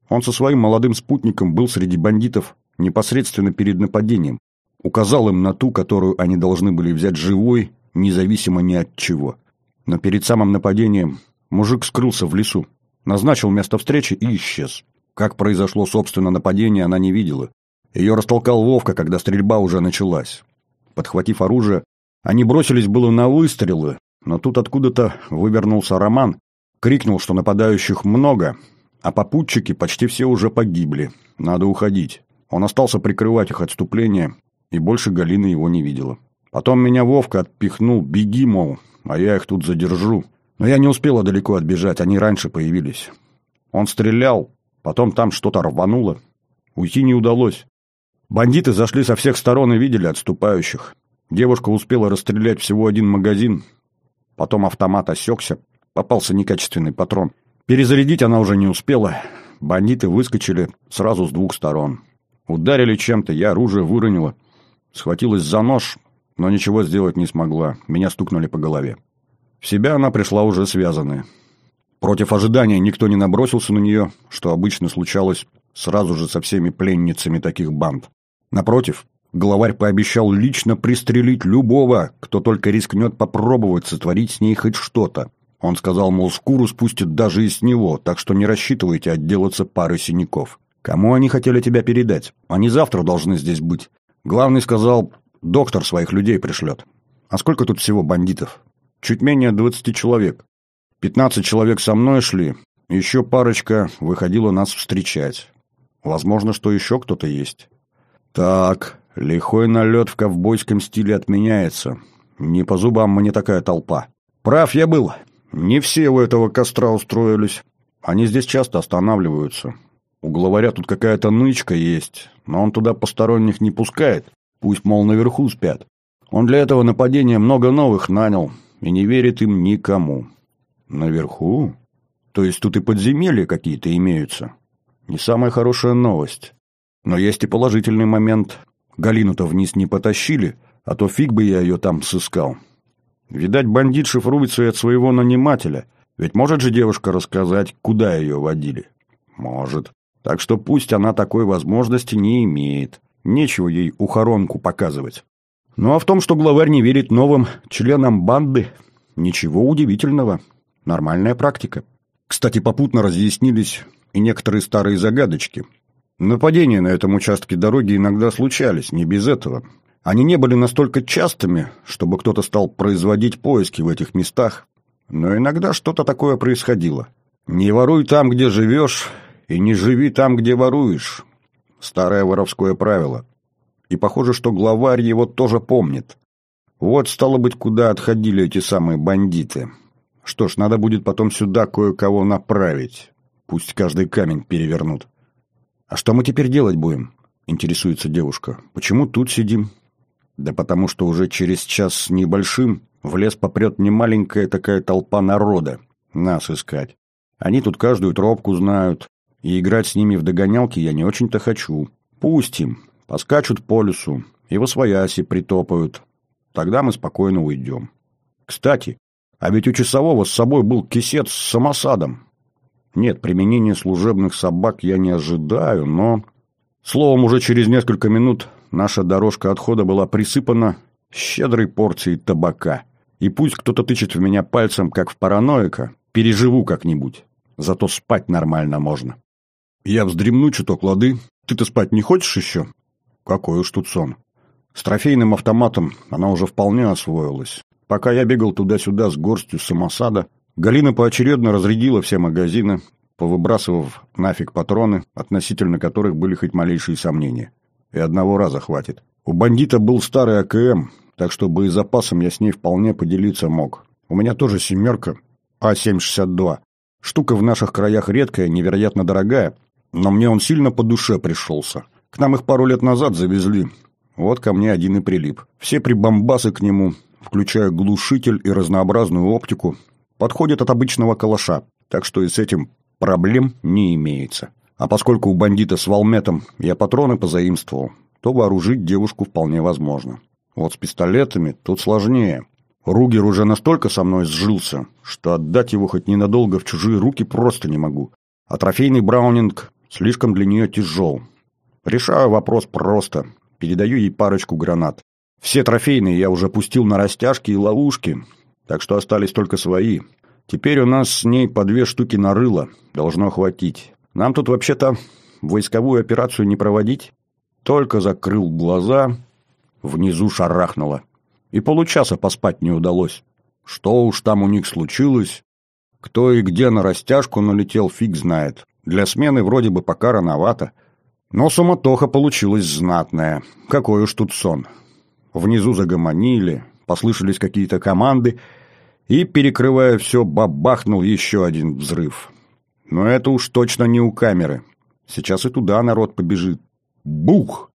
S1: Он со своим молодым спутником был среди бандитов непосредственно перед нападением. Указал им на ту, которую они должны были взять живой, независимо ни от чего. Но перед самым нападением мужик скрылся в лесу, назначил место встречи и исчез. Как произошло, собственно, нападение, она не видела. Ее растолкал Вовка, когда стрельба уже началась. Подхватив оружие, они бросились было на выстрелы, но тут откуда-то вывернулся Роман, крикнул, что нападающих много, а попутчики почти все уже погибли. Надо уходить. Он остался прикрывать их отступление, и больше Галина его не видела. Потом меня Вовка отпихнул: беги, мол, а я их тут задержу. Но я не успела далеко отбежать, они раньше появились. Он стрелял, потом там что-то рвануло. Уйти не удалось. Бандиты зашли со всех сторон и видели отступающих. Девушка успела расстрелять всего один магазин. Потом автомат осекся, попался некачественный патрон. Перезарядить она уже не успела. Бандиты выскочили сразу с двух сторон. Ударили чем-то, я оружие выронила. Схватилась за нож, но ничего сделать не смогла. Меня стукнули по голове. В себя она пришла уже связанная. Против ожидания никто не набросился на нее, что обычно случалось сразу же со всеми пленницами таких банд. Напротив, главарь пообещал лично пристрелить любого, кто только рискнет попробовать сотворить с ней хоть что-то. Он сказал, мол, шкуру спустит даже и с него, так что не рассчитывайте отделаться парой синяков. Кому они хотели тебя передать? Они завтра должны здесь быть. Главный сказал, доктор своих людей пришлет. А сколько тут всего бандитов? Чуть менее 20 человек. 15 человек со мной шли, еще парочка выходила нас встречать. Возможно, что еще кто-то есть. Так, лихой налет в ковбойском стиле отменяется. Не по зубам мне такая толпа. Прав я был. Не все у этого костра устроились. Они здесь часто останавливаются. У главаря тут какая-то нычка есть, но он туда посторонних не пускает. Пусть, мол, наверху спят. Он для этого нападения много новых нанял и не верит им никому. Наверху? То есть тут и подземелья какие-то имеются? Не самая хорошая новость. Но есть и положительный момент. Галину-то вниз не потащили, а то фиг бы я ее там сыскал. Видать, бандит шифруется и от своего нанимателя. Ведь может же девушка рассказать, куда ее водили? Может. Так что пусть она такой возможности не имеет. Нечего ей ухоронку показывать. Ну а в том, что главарь не верит новым членам банды, ничего удивительного. Нормальная практика. Кстати, попутно разъяснились и некоторые старые загадочки. Нападения на этом участке дороги иногда случались, не без этого. Они не были настолько частыми, чтобы кто-то стал производить поиски в этих местах, но иногда что-то такое происходило. Не воруй там, где живешь, и не живи там, где воруешь. Старое воровское правило. И похоже, что главарь его тоже помнит. Вот, стало быть, куда отходили эти самые бандиты. Что ж, надо будет потом сюда кое-кого направить. Пусть каждый камень перевернут. «А что мы теперь делать будем?» — интересуется девушка. «Почему тут сидим?» «Да потому что уже через час с небольшим в лес попрет немаленькая такая толпа народа. Нас искать. Они тут каждую тропку знают, и играть с ними в догонялки я не очень-то хочу. Пусть им, поскачут по лесу и восвояси притопают. Тогда мы спокойно уйдем. Кстати, а ведь у часового с собой был кисет с самосадом. Нет, применения служебных собак я не ожидаю, но... Словом, уже через несколько минут наша дорожка отхода была присыпана щедрой порцией табака. И пусть кто-то тычет в меня пальцем, как в параноика, переживу как-нибудь. Зато спать нормально можно. Я вздремну чуток, лады. Ты-то спать не хочешь еще? Какой уж тут сон. С трофейным автоматом она уже вполне освоилась. Пока я бегал туда-сюда с горстью самосада, Галина поочередно разрядила все магазины, повыбрасывав нафиг патроны, относительно которых были хоть малейшие сомнения. И одного раза хватит. У бандита был старый АКМ, так что боезапасом я с ней вполне поделиться мог. У меня тоже семерка А762. Штука в наших краях редкая, невероятно дорогая, но мне он сильно по душе пришелся. К нам их пару лет назад завезли. Вот ко мне один и прилип. Все прибамбасы к нему, включая глушитель и разнообразную оптику, подходят от обычного калаша, так что и с этим проблем не имеется. А поскольку у бандита с валметом я патроны позаимствовал, то вооружить девушку вполне возможно. Вот с пистолетами тут сложнее. Ругер уже настолько со мной сжился, что отдать его хоть ненадолго в чужие руки просто не могу. А трофейный браунинг Слишком для нее тяжел. Решаю вопрос просто. Передаю ей парочку гранат. Все трофейные я уже пустил на растяжки и ловушки, так что остались только свои. Теперь у нас с ней по 2 штуки на рыло. Должно хватить. Нам тут вообще-то войсковую операцию не проводить. Только закрыл глаза, внизу шарахнуло. И получаса поспать не удалось. Что уж там у них случилось, кто и где на растяжку налетел, фиг знает. Для смены вроде бы пока рановато. Но суматоха получилась знатная. Какой уж тут сон. Внизу загомонили, послышались какие-то команды, и, перекрывая все, бабахнул еще один взрыв. Но это уж точно не у камеры. Сейчас и туда народ побежит. Бух!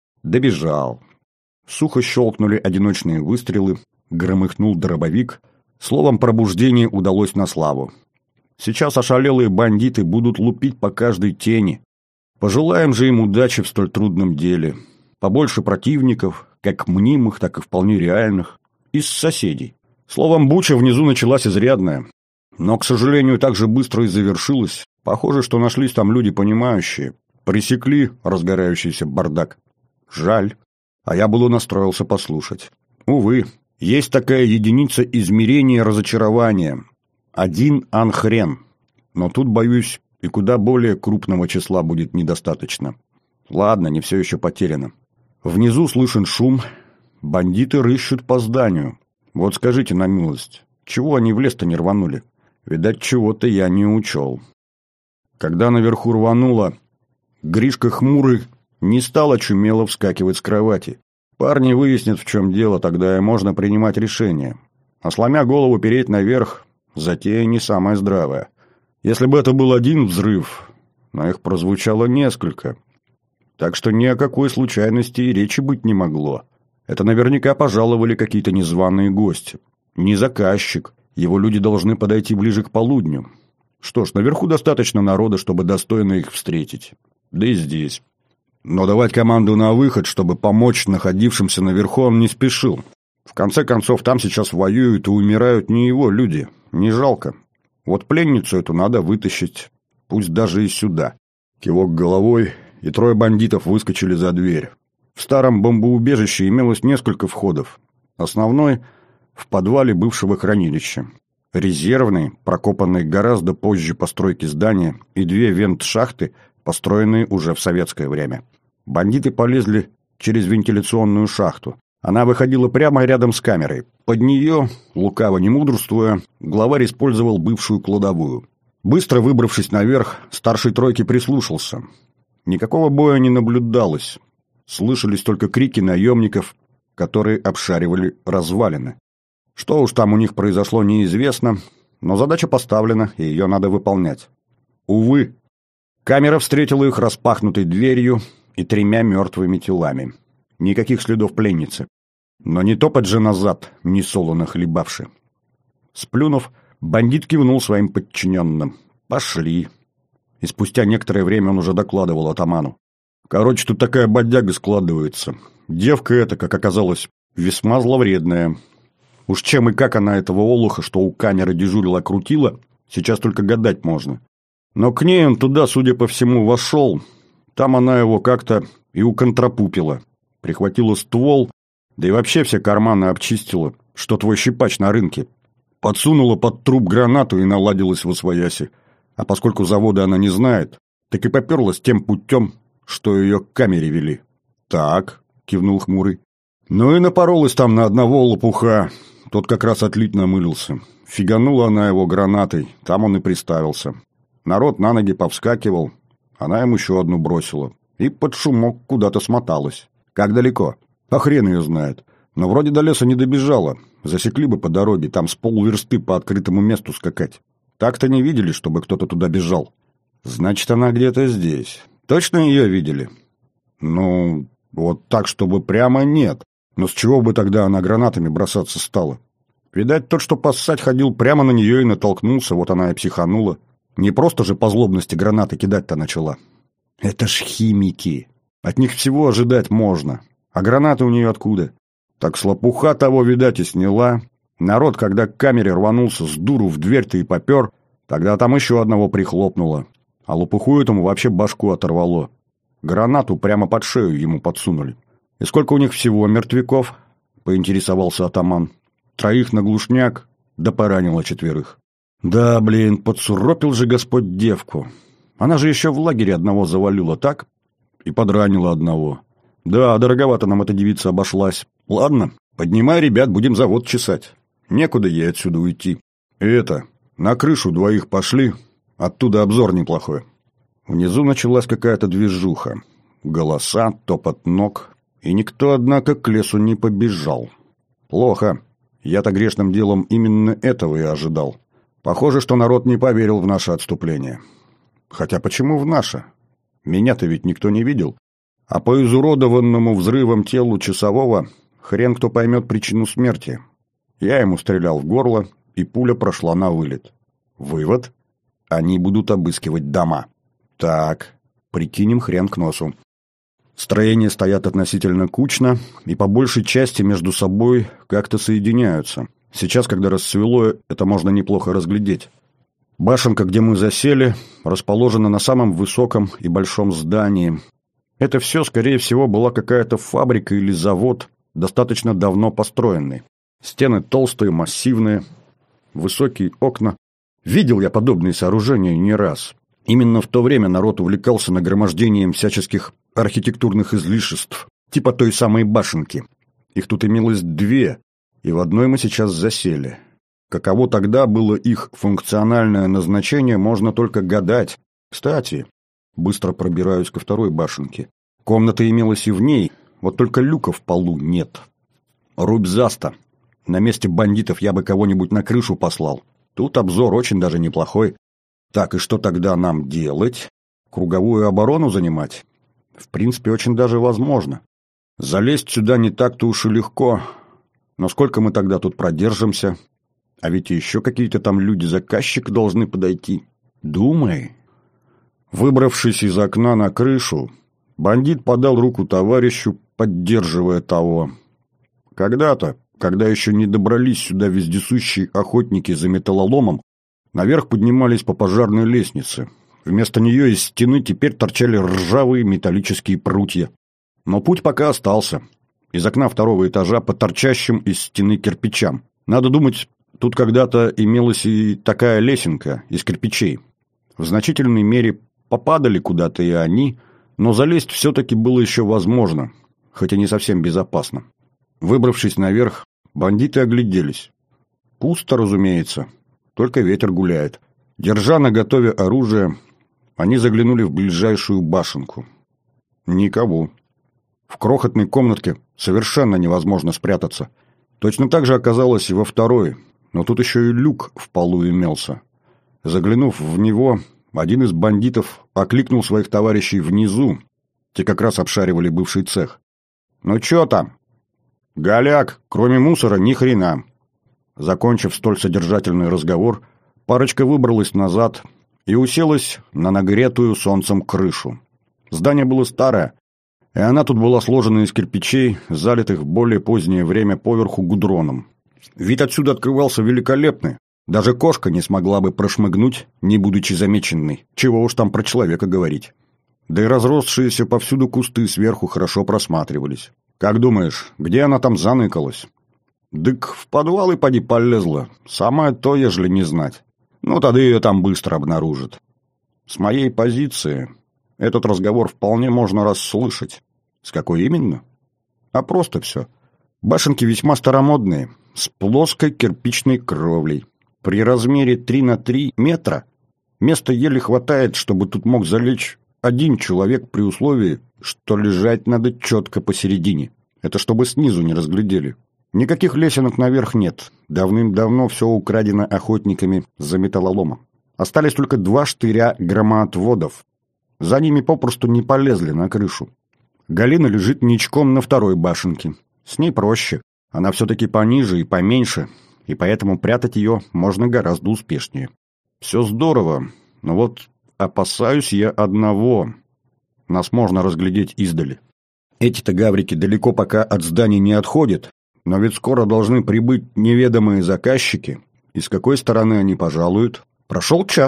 S1: Добежал. Сухо щелкнули одиночные выстрелы, громыхнул дробовик. Словом, пробуждение удалось на славу. Сейчас ошалелые бандиты будут лупить по каждой тени. Пожелаем же им удачи в столь трудном деле. Побольше противников, как мнимых, так и вполне реальных, из соседей. Словом, буча внизу началась изрядная. Но, к сожалению, так же быстро и завершилась. Похоже, что нашлись там люди понимающие. Пресекли разгорающийся бардак. Жаль. А я было настроился послушать. Увы, есть такая единица измерения разочарования. 1 анхрен. Но тут, боюсь, и куда более крупного числа будет недостаточно. Ладно, не все еще потеряно. Внизу слышен шум. Бандиты рыщут по зданию. Вот скажите на милость, чего они в лес-то не рванули? Видать, чего-то я не учел. Когда наверху рвануло, Гришка хмурый не стал очумело вскакивать с кровати. Парни выяснят, в чем дело, тогда и можно принимать решение. А сломя голову переть наверх, затея не самая здравая. Если бы это был один взрыв, но их прозвучало несколько. Так что ни о какой случайности и речи быть не могло. Это наверняка пожаловали какие-то незваные гости. Не заказчик. Его люди должны подойти ближе к полудню. Что ж, наверху достаточно народа, чтобы достойно их встретить. Да и здесь. Но давать команду на выход, чтобы помочь находившимся наверху, он не спешил. В конце концов, там сейчас воюют и умирают не его люди. Не жалко. Вот пленницу эту надо вытащить. Пусть даже и сюда. Кивок головой, и 3 бандитов выскочили за дверь. В старом бомбоубежище имелось несколько входов. Основной — в подвале бывшего хранилища. Резервный, прокопанный гораздо позже постройки здания, и 2 вент-шахты, построенные уже в советское время. Бандиты полезли через вентиляционную шахту. Она выходила прямо рядом с камерой. Под нее, лукаво не мудрствуя, главарь использовал бывшую кладовую. Быстро выбравшись наверх, старший тройки прислушался. Никакого боя не наблюдалось. Слышались только крики наемников, которые обшаривали развалины. Что уж там у них произошло, неизвестно, но задача поставлена, и ее надо выполнять. Увы, камера встретила их распахнутой дверью и 3 мертвыми телами. Никаких следов пленницы. Но не топать же назад, не солоно хлебавши. Сплюнув, бандит кивнул своим подчиненным. «Пошли». И спустя некоторое время он уже докладывал атаману. «Короче, тут такая бодяга складывается. Девка эта, как оказалось, весьма зловредная. Уж чем и как она этого олуха, что у камеры дежурила, крутила, сейчас только гадать можно. Но к ней он туда, судя по всему, вошел. Там она его как-то и уконтрапупила. Прихватила ствол, да и вообще все карманы обчистила, что твой щипач на рынке. Подсунула под труп гранату и наладилась восвояси. А поскольку завода она не знает, так и поперлась тем путем, что ее к камере вели». «Так», — кивнул хмурый. «Ну и напоролась там на одного лопуха. Тот как раз отлить намылился. Фиганула она его гранатой, там он и приставился. Народ на ноги повскакивал, она ему еще одну бросила. И под шумок куда-то смоталась. Как далеко? А хрен ее знает. Но вроде до леса не добежала. Засекли бы по дороге, там с полверсты по открытому месту скакать. Так-то не видели, чтобы кто-то туда бежал. Значит, она где-то здесь. Точно ее видели?» «Ну, вот так, чтобы прямо нет. Но с чего бы тогда она гранатами бросаться стала? Видать, тот, что поссать ходил, прямо на нее и натолкнулся, вот она и психанула. Не просто же по злобности гранаты кидать-то начала. Это ж химики. От них всего ожидать можно. А гранаты у нее откуда? Так с лопуха того, видать, и сняла. Народ, когда к камере рванулся с дуру в дверь-то и попер, тогда там еще одного прихлопнуло. А лопуху этому вообще башку оторвало. Гранату прямо под шею ему подсунули. «И сколько у них всего мертвяков?» — поинтересовался атаман. «3 на глушняк, да поранило 4. «Да, блин, подсуропил же Господь девку. Она же еще в лагере одного завалила, так? И подранила одного. Да, дороговато нам эта девица обошлась. Ладно, поднимай ребят, будем завод чесать. Некуда ей отсюда уйти. И это, на крышу 2 пошли, оттуда обзор неплохой». Внизу началась какая-то движуха. Голоса, топот ног. И никто, однако, к лесу не побежал. Плохо. Я-то грешным делом именно этого и ожидал. Похоже, что народ не поверил в наше отступление. Хотя почему в наше? Меня-то ведь никто не видел. А по изуродованному взрывом телу часового хрен кто поймет причину смерти. Я ему стрелял в горло, и пуля прошла на вылет. Вывод? Они будут обыскивать дома. Так, прикинем хрен к носу. Строения стоят относительно кучно и по большей части между собой как-то соединяются. Сейчас, когда рассвело, это можно неплохо разглядеть. Башенка, где мы засели, расположена на самом высоком и большом здании. Это все, скорее всего, была какая-то фабрика или завод, достаточно давно построенный. Стены толстые, массивные, высокие окна. Видел я подобные сооружения не раз. Именно в то время народ увлекался нагромождением всяческих архитектурных излишеств, типа той самой башенки. Их тут имелось 2, и в одной мы сейчас засели. Каково тогда было их функциональное назначение, можно только гадать. Кстати, быстро пробираюсь ко 2 башенке. Комната имелась и в ней, вот только люка в полу нет. Рубь заста. На месте бандитов я бы кого-нибудь на крышу послал. Тут обзор очень даже неплохой. Так, и что тогда нам делать? Круговую оборону занимать? В принципе, очень даже возможно. Залезть сюда не так-то уж и легко. Но сколько мы тогда тут продержимся? А ведь еще какие-то там люди-заказчик должны подойти. Думай. Выбравшись из окна на крышу, бандит подал руку товарищу, поддерживая того. Когда-то, когда еще не добрались сюда вездесущие охотники за металлоломом, наверх поднимались по пожарной лестнице. Вместо нее из стены теперь торчали ржавые металлические прутья. Но путь пока остался. Из окна 2-го этажа по торчащим из стены кирпичам. Надо думать, тут когда-то имелась и такая лесенка из кирпичей. В значительной мере попадали куда-то и они, но залезть все-таки было еще возможно, хоть и не совсем безопасно. Выбравшись наверх, бандиты огляделись. Пусто, разумеется, только ветер гуляет. Держа наготове оружие, они заглянули в ближайшую башенку. Никого. В крохотной комнатке совершенно невозможно спрятаться. Точно так же оказалось и во 2-й, но тут еще и люк в полу имелся. Заглянув в него, один из бандитов окликнул своих товарищей внизу. Те как раз обшаривали бывший цех. «Ну чё там?» «Голяк, кроме мусора ни хрена». Закончив столь содержательный разговор, парочка выбралась назад и уселась на нагретую солнцем крышу. Здание было старое, и она тут была сложена из кирпичей, залитых в более позднее время поверху гудроном. Вид отсюда открывался великолепный. Даже кошка не смогла бы прошмыгнуть, не будучи замеченной. Чего уж там про человека говорить. Да и разросшиеся повсюду кусты сверху хорошо просматривались. «Как думаешь, где она там заныкалась?» «Дык, в подвал и поди полезла. Самое то, ежели не знать. Ну, тогда ее там быстро обнаружат». С моей позиции этот разговор вполне можно расслышать. С какой именно? А просто все. Башенки весьма старомодные, с плоской кирпичной кровлей. При размере 3 на 3 метра места еле хватает, чтобы тут мог залечь один человек при условии, что лежать надо четко посередине. Это чтобы снизу не разглядели. Никаких лесенок наверх нет. Давным-давно все украдено охотниками за металлоломом. Остались только 2 штыря громоотводов. За ними попросту не полезли на крышу. Галина лежит ничком на 2-й башенке. С ней проще. Она все-таки пониже и поменьше, и поэтому прятать ее можно гораздо успешнее. Все здорово, но вот опасаюсь я одного. Нас можно разглядеть издали. Эти-то гаврики далеко пока от зданий не отходят, но ведь скоро должны прибыть неведомые заказчики, и с какой стороны они пожалуют. Прошел час.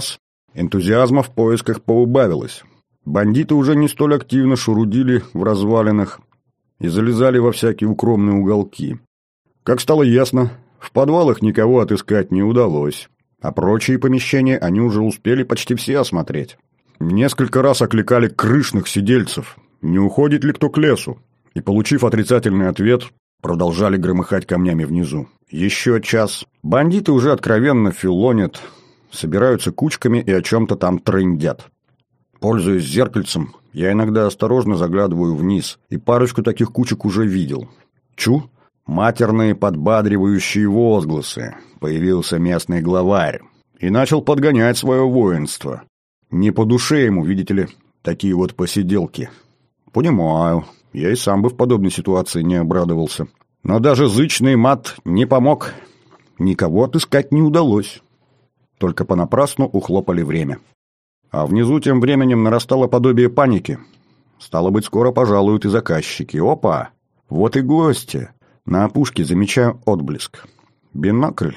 S1: Энтузиазма в поисках поубавилось. Бандиты уже не столь активно шурудили в развалинах и залезали во всякие укромные уголки. Как стало ясно, в подвалах никого отыскать не удалось, а прочие помещения они уже успели почти все осмотреть. Несколько раз окликали крышных сидельцев, не уходит ли кто к лесу, и, получив отрицательный ответ, продолжали громыхать камнями внизу. Еще час. Бандиты уже откровенно филонят, собираются кучками и о чем-то там трындят. Пользуясь зеркальцем, я иногда осторожно заглядываю вниз, и парочку таких кучек уже видел. Чу! Матерные подбадривающие возгласы. Появился местный главарь и начал подгонять свое воинство. Не по душе ему, видите ли, такие вот посиделки. Понимаю, я и сам бы в подобной ситуации не обрадовался. Но даже зычный мат не помог. Никого отыскать не удалось. Только понапрасну ухлопали время. А внизу тем временем нарастало подобие паники. Стало быть, скоро пожалуют и заказчики. Опа! Вот и гости. На опушке замечаю отблеск. Бинокль.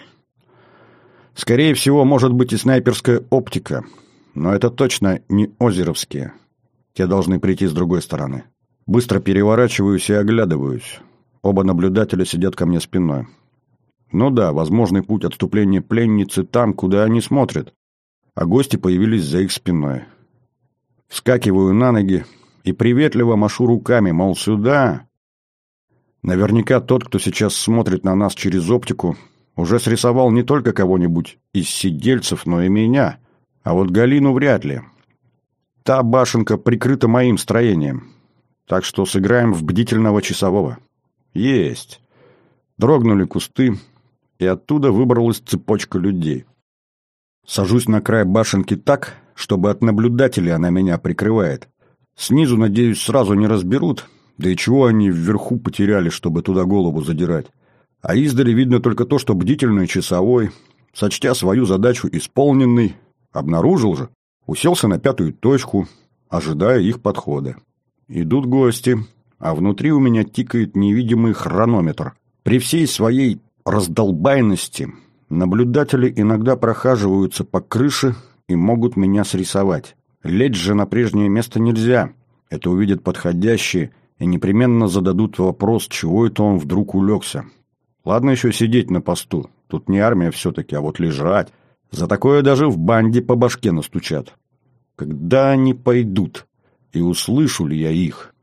S1: Скорее всего, может быть и снайперская оптика. Но это точно не озеровские. Те должны прийти с другой стороны. Быстро переворачиваюсь и оглядываюсь. Оба наблюдателя сидят ко мне спиной. Ну да, возможный путь отступления пленницы там, куда они смотрят. А гости появились за их спиной. Вскакиваю на ноги и приветливо машу руками, мол, сюда. Наверняка тот, кто сейчас смотрит на нас через оптику, уже срисовал не только кого-нибудь из сидельцев, но и меня. А вот Галину вряд ли. Та башенка прикрыта моим строением. Так что сыграем в бдительного часового. Есть. Дрогнули кусты, и оттуда выбралась цепочка людей. Сажусь на край башенки так, чтобы от наблюдателей она меня прикрывает. Снизу, надеюсь, сразу не разберут, да и чего они вверху потеряли, чтобы туда голову задирать. А издали видно только то, что бдительный часовой, сочтя свою задачу исполненной, обнаружил же, уселся на пятую точку, ожидая их подхода. Идут гости, а внутри у меня тикает невидимый хронометр. При всей своей раздолбайности наблюдатели иногда прохаживаются по крыше и могут меня срисовать. Лечь же на прежнее место нельзя. Это увидят подходящие и непременно зададут вопрос, чего это он вдруг улегся. Ладно еще сидеть на посту. Тут не армия все-таки, а вот лежать. За такое даже в банде по башке настучат. Когда они пойдут? И услышу ли я их?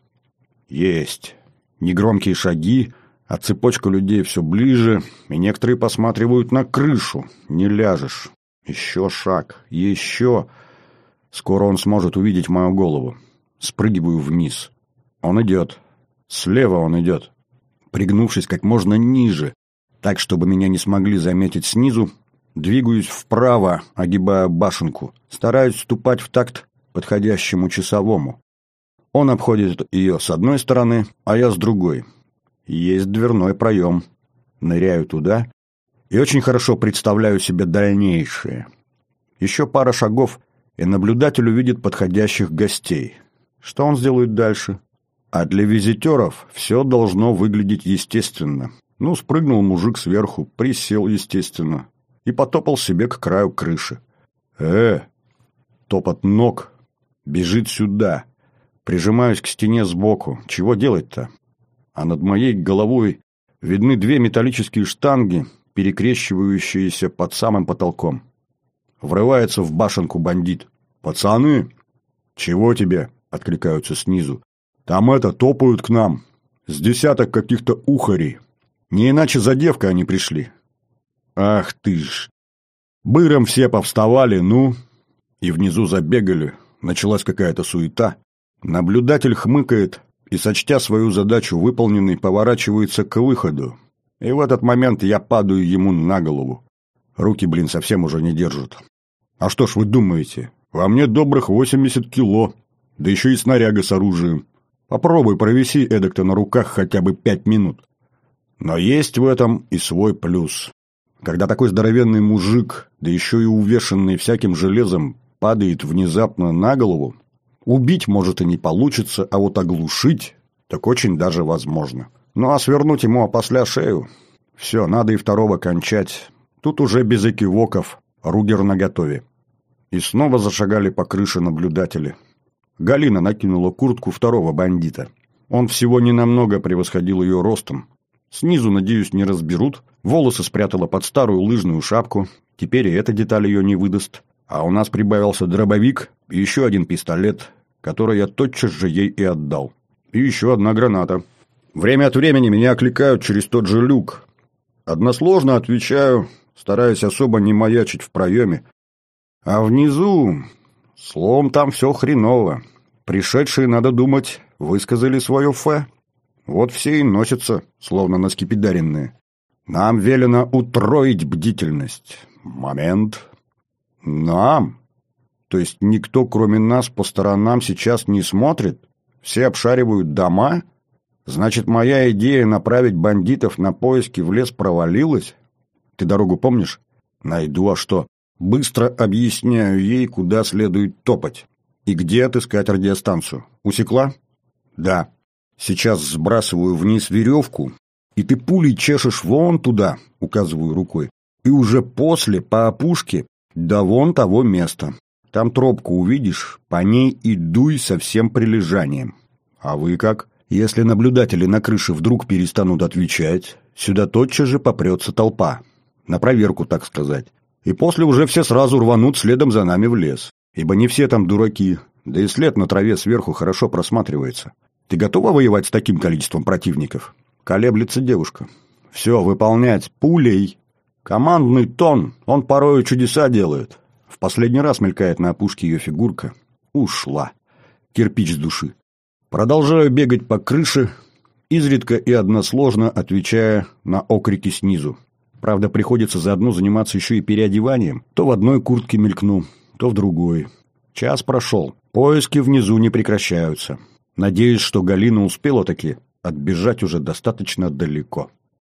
S1: Есть. Негромкие шаги, а цепочка людей все ближе, и некоторые посматривают на крышу. Не ляжешь. Еще шаг. Еще. Скоро он сможет увидеть мою голову. Спрыгиваю вниз. Он идет. Слева он идет. Пригнувшись как можно ниже, так, чтобы меня не смогли заметить снизу, двигаюсь вправо, огибая башенку. Стараюсь ступать в такт подходящему часовому. Он обходит ее с одной стороны, а я с другой. Есть дверной проем. Ныряю туда и очень хорошо представляю себе дальнейшее. Еще пара шагов, и наблюдатель увидит подходящих гостей. Что он сделает дальше? А для визитеров все должно выглядеть естественно. Ну, спрыгнул мужик сверху, присел естественно и потопал себе к краю крыши. Топот ног. Бежит сюда. Прижимаюсь к стене сбоку. Чего делать-то? А над моей головой видны две металлические штанги, перекрещивающиеся под самым потолком. Врывается в башенку бандит. «Пацаны!» «Чего тебе?» — откликаются снизу. «Там топают к нам. С десяток каких-то ухарей. Не иначе за девкой они пришли». «Ах ты ж!» Быром все повставали, ну... И внизу забегали. Началась какая-то суета. Наблюдатель хмыкает и, сочтя свою задачу выполненной, поворачивается к выходу. И в этот момент я падаю ему на голову. Руки, совсем уже не держат. А что ж вы думаете? Во мне добрых 80 кило. Да еще и снаряга с оружием. Попробуй провиси эдак-то на руках хотя бы 5 минут. Но есть в этом и свой плюс. Когда такой здоровенный мужик, да еще и увешанный всяким железом, падает внезапно на голову, убить, может, и не получится, а вот оглушить так очень даже возможно. Ну а свернуть ему опосля шею — все, надо и второго кончать. Тут уже без экивоков, Ругер наготове. И снова зашагали по крыше наблюдатели. Галина накинула куртку второго бандита. Он всего ненамного превосходил ее ростом. Снизу, надеюсь, не разберут. Волосы спрятала под старую лыжную шапку. Теперь и эта деталь ее не выдаст. А у нас прибавился дробовик и еще один пистолет, который я тотчас же ей и отдал. И еще одна граната. Время от времени меня окликают через тот же люк. Односложно отвечаю, стараясь особо не маячить в проеме. А внизу, словом, там все хреново. Пришедшие, надо думать, высказали свое фе. Вот все и носятся, словно наскепидаренные. Нам велено утроить бдительность. Момент. Нам? То есть никто, кроме нас, по сторонам сейчас не смотрит? Все обшаривают дома? Значит, моя идея направить бандитов на поиски в лес провалилась? Ты дорогу помнишь? Найду, а что? Быстро объясняю ей, куда следует топать. И где отыскать радиостанцию. Усекла? Да. Сейчас сбрасываю вниз веревку, и ты пулей чешешь вон туда, указываю рукой, и уже после, по опушке, до вон того места. Там тропку увидишь, по ней и дуй со всем прилежанием. А вы как? Если наблюдатели на крыше вдруг перестанут отвечать, сюда тотчас же попрется толпа. На проверку, так сказать. И после уже все сразу рванут следом за нами в лес. Ибо не все там дураки, да и след на траве сверху хорошо просматривается. Ты готова воевать с таким количеством противников? Колеблется девушка. Все, выполнять пулей. Командный тон, он порою чудеса делает. В последний раз мелькает на опушке ее фигурка. Ушла. Кирпич с души. Продолжаю бегать по крыше, изредка и односложно отвечая на окрики снизу. Правда, приходится заодно заниматься еще и переодеванием. То в одной куртке мелькну, то в другой. Час прошел. Поиски внизу не прекращаются. Надеюсь, что Галина успела таки отбежать уже достаточно далеко.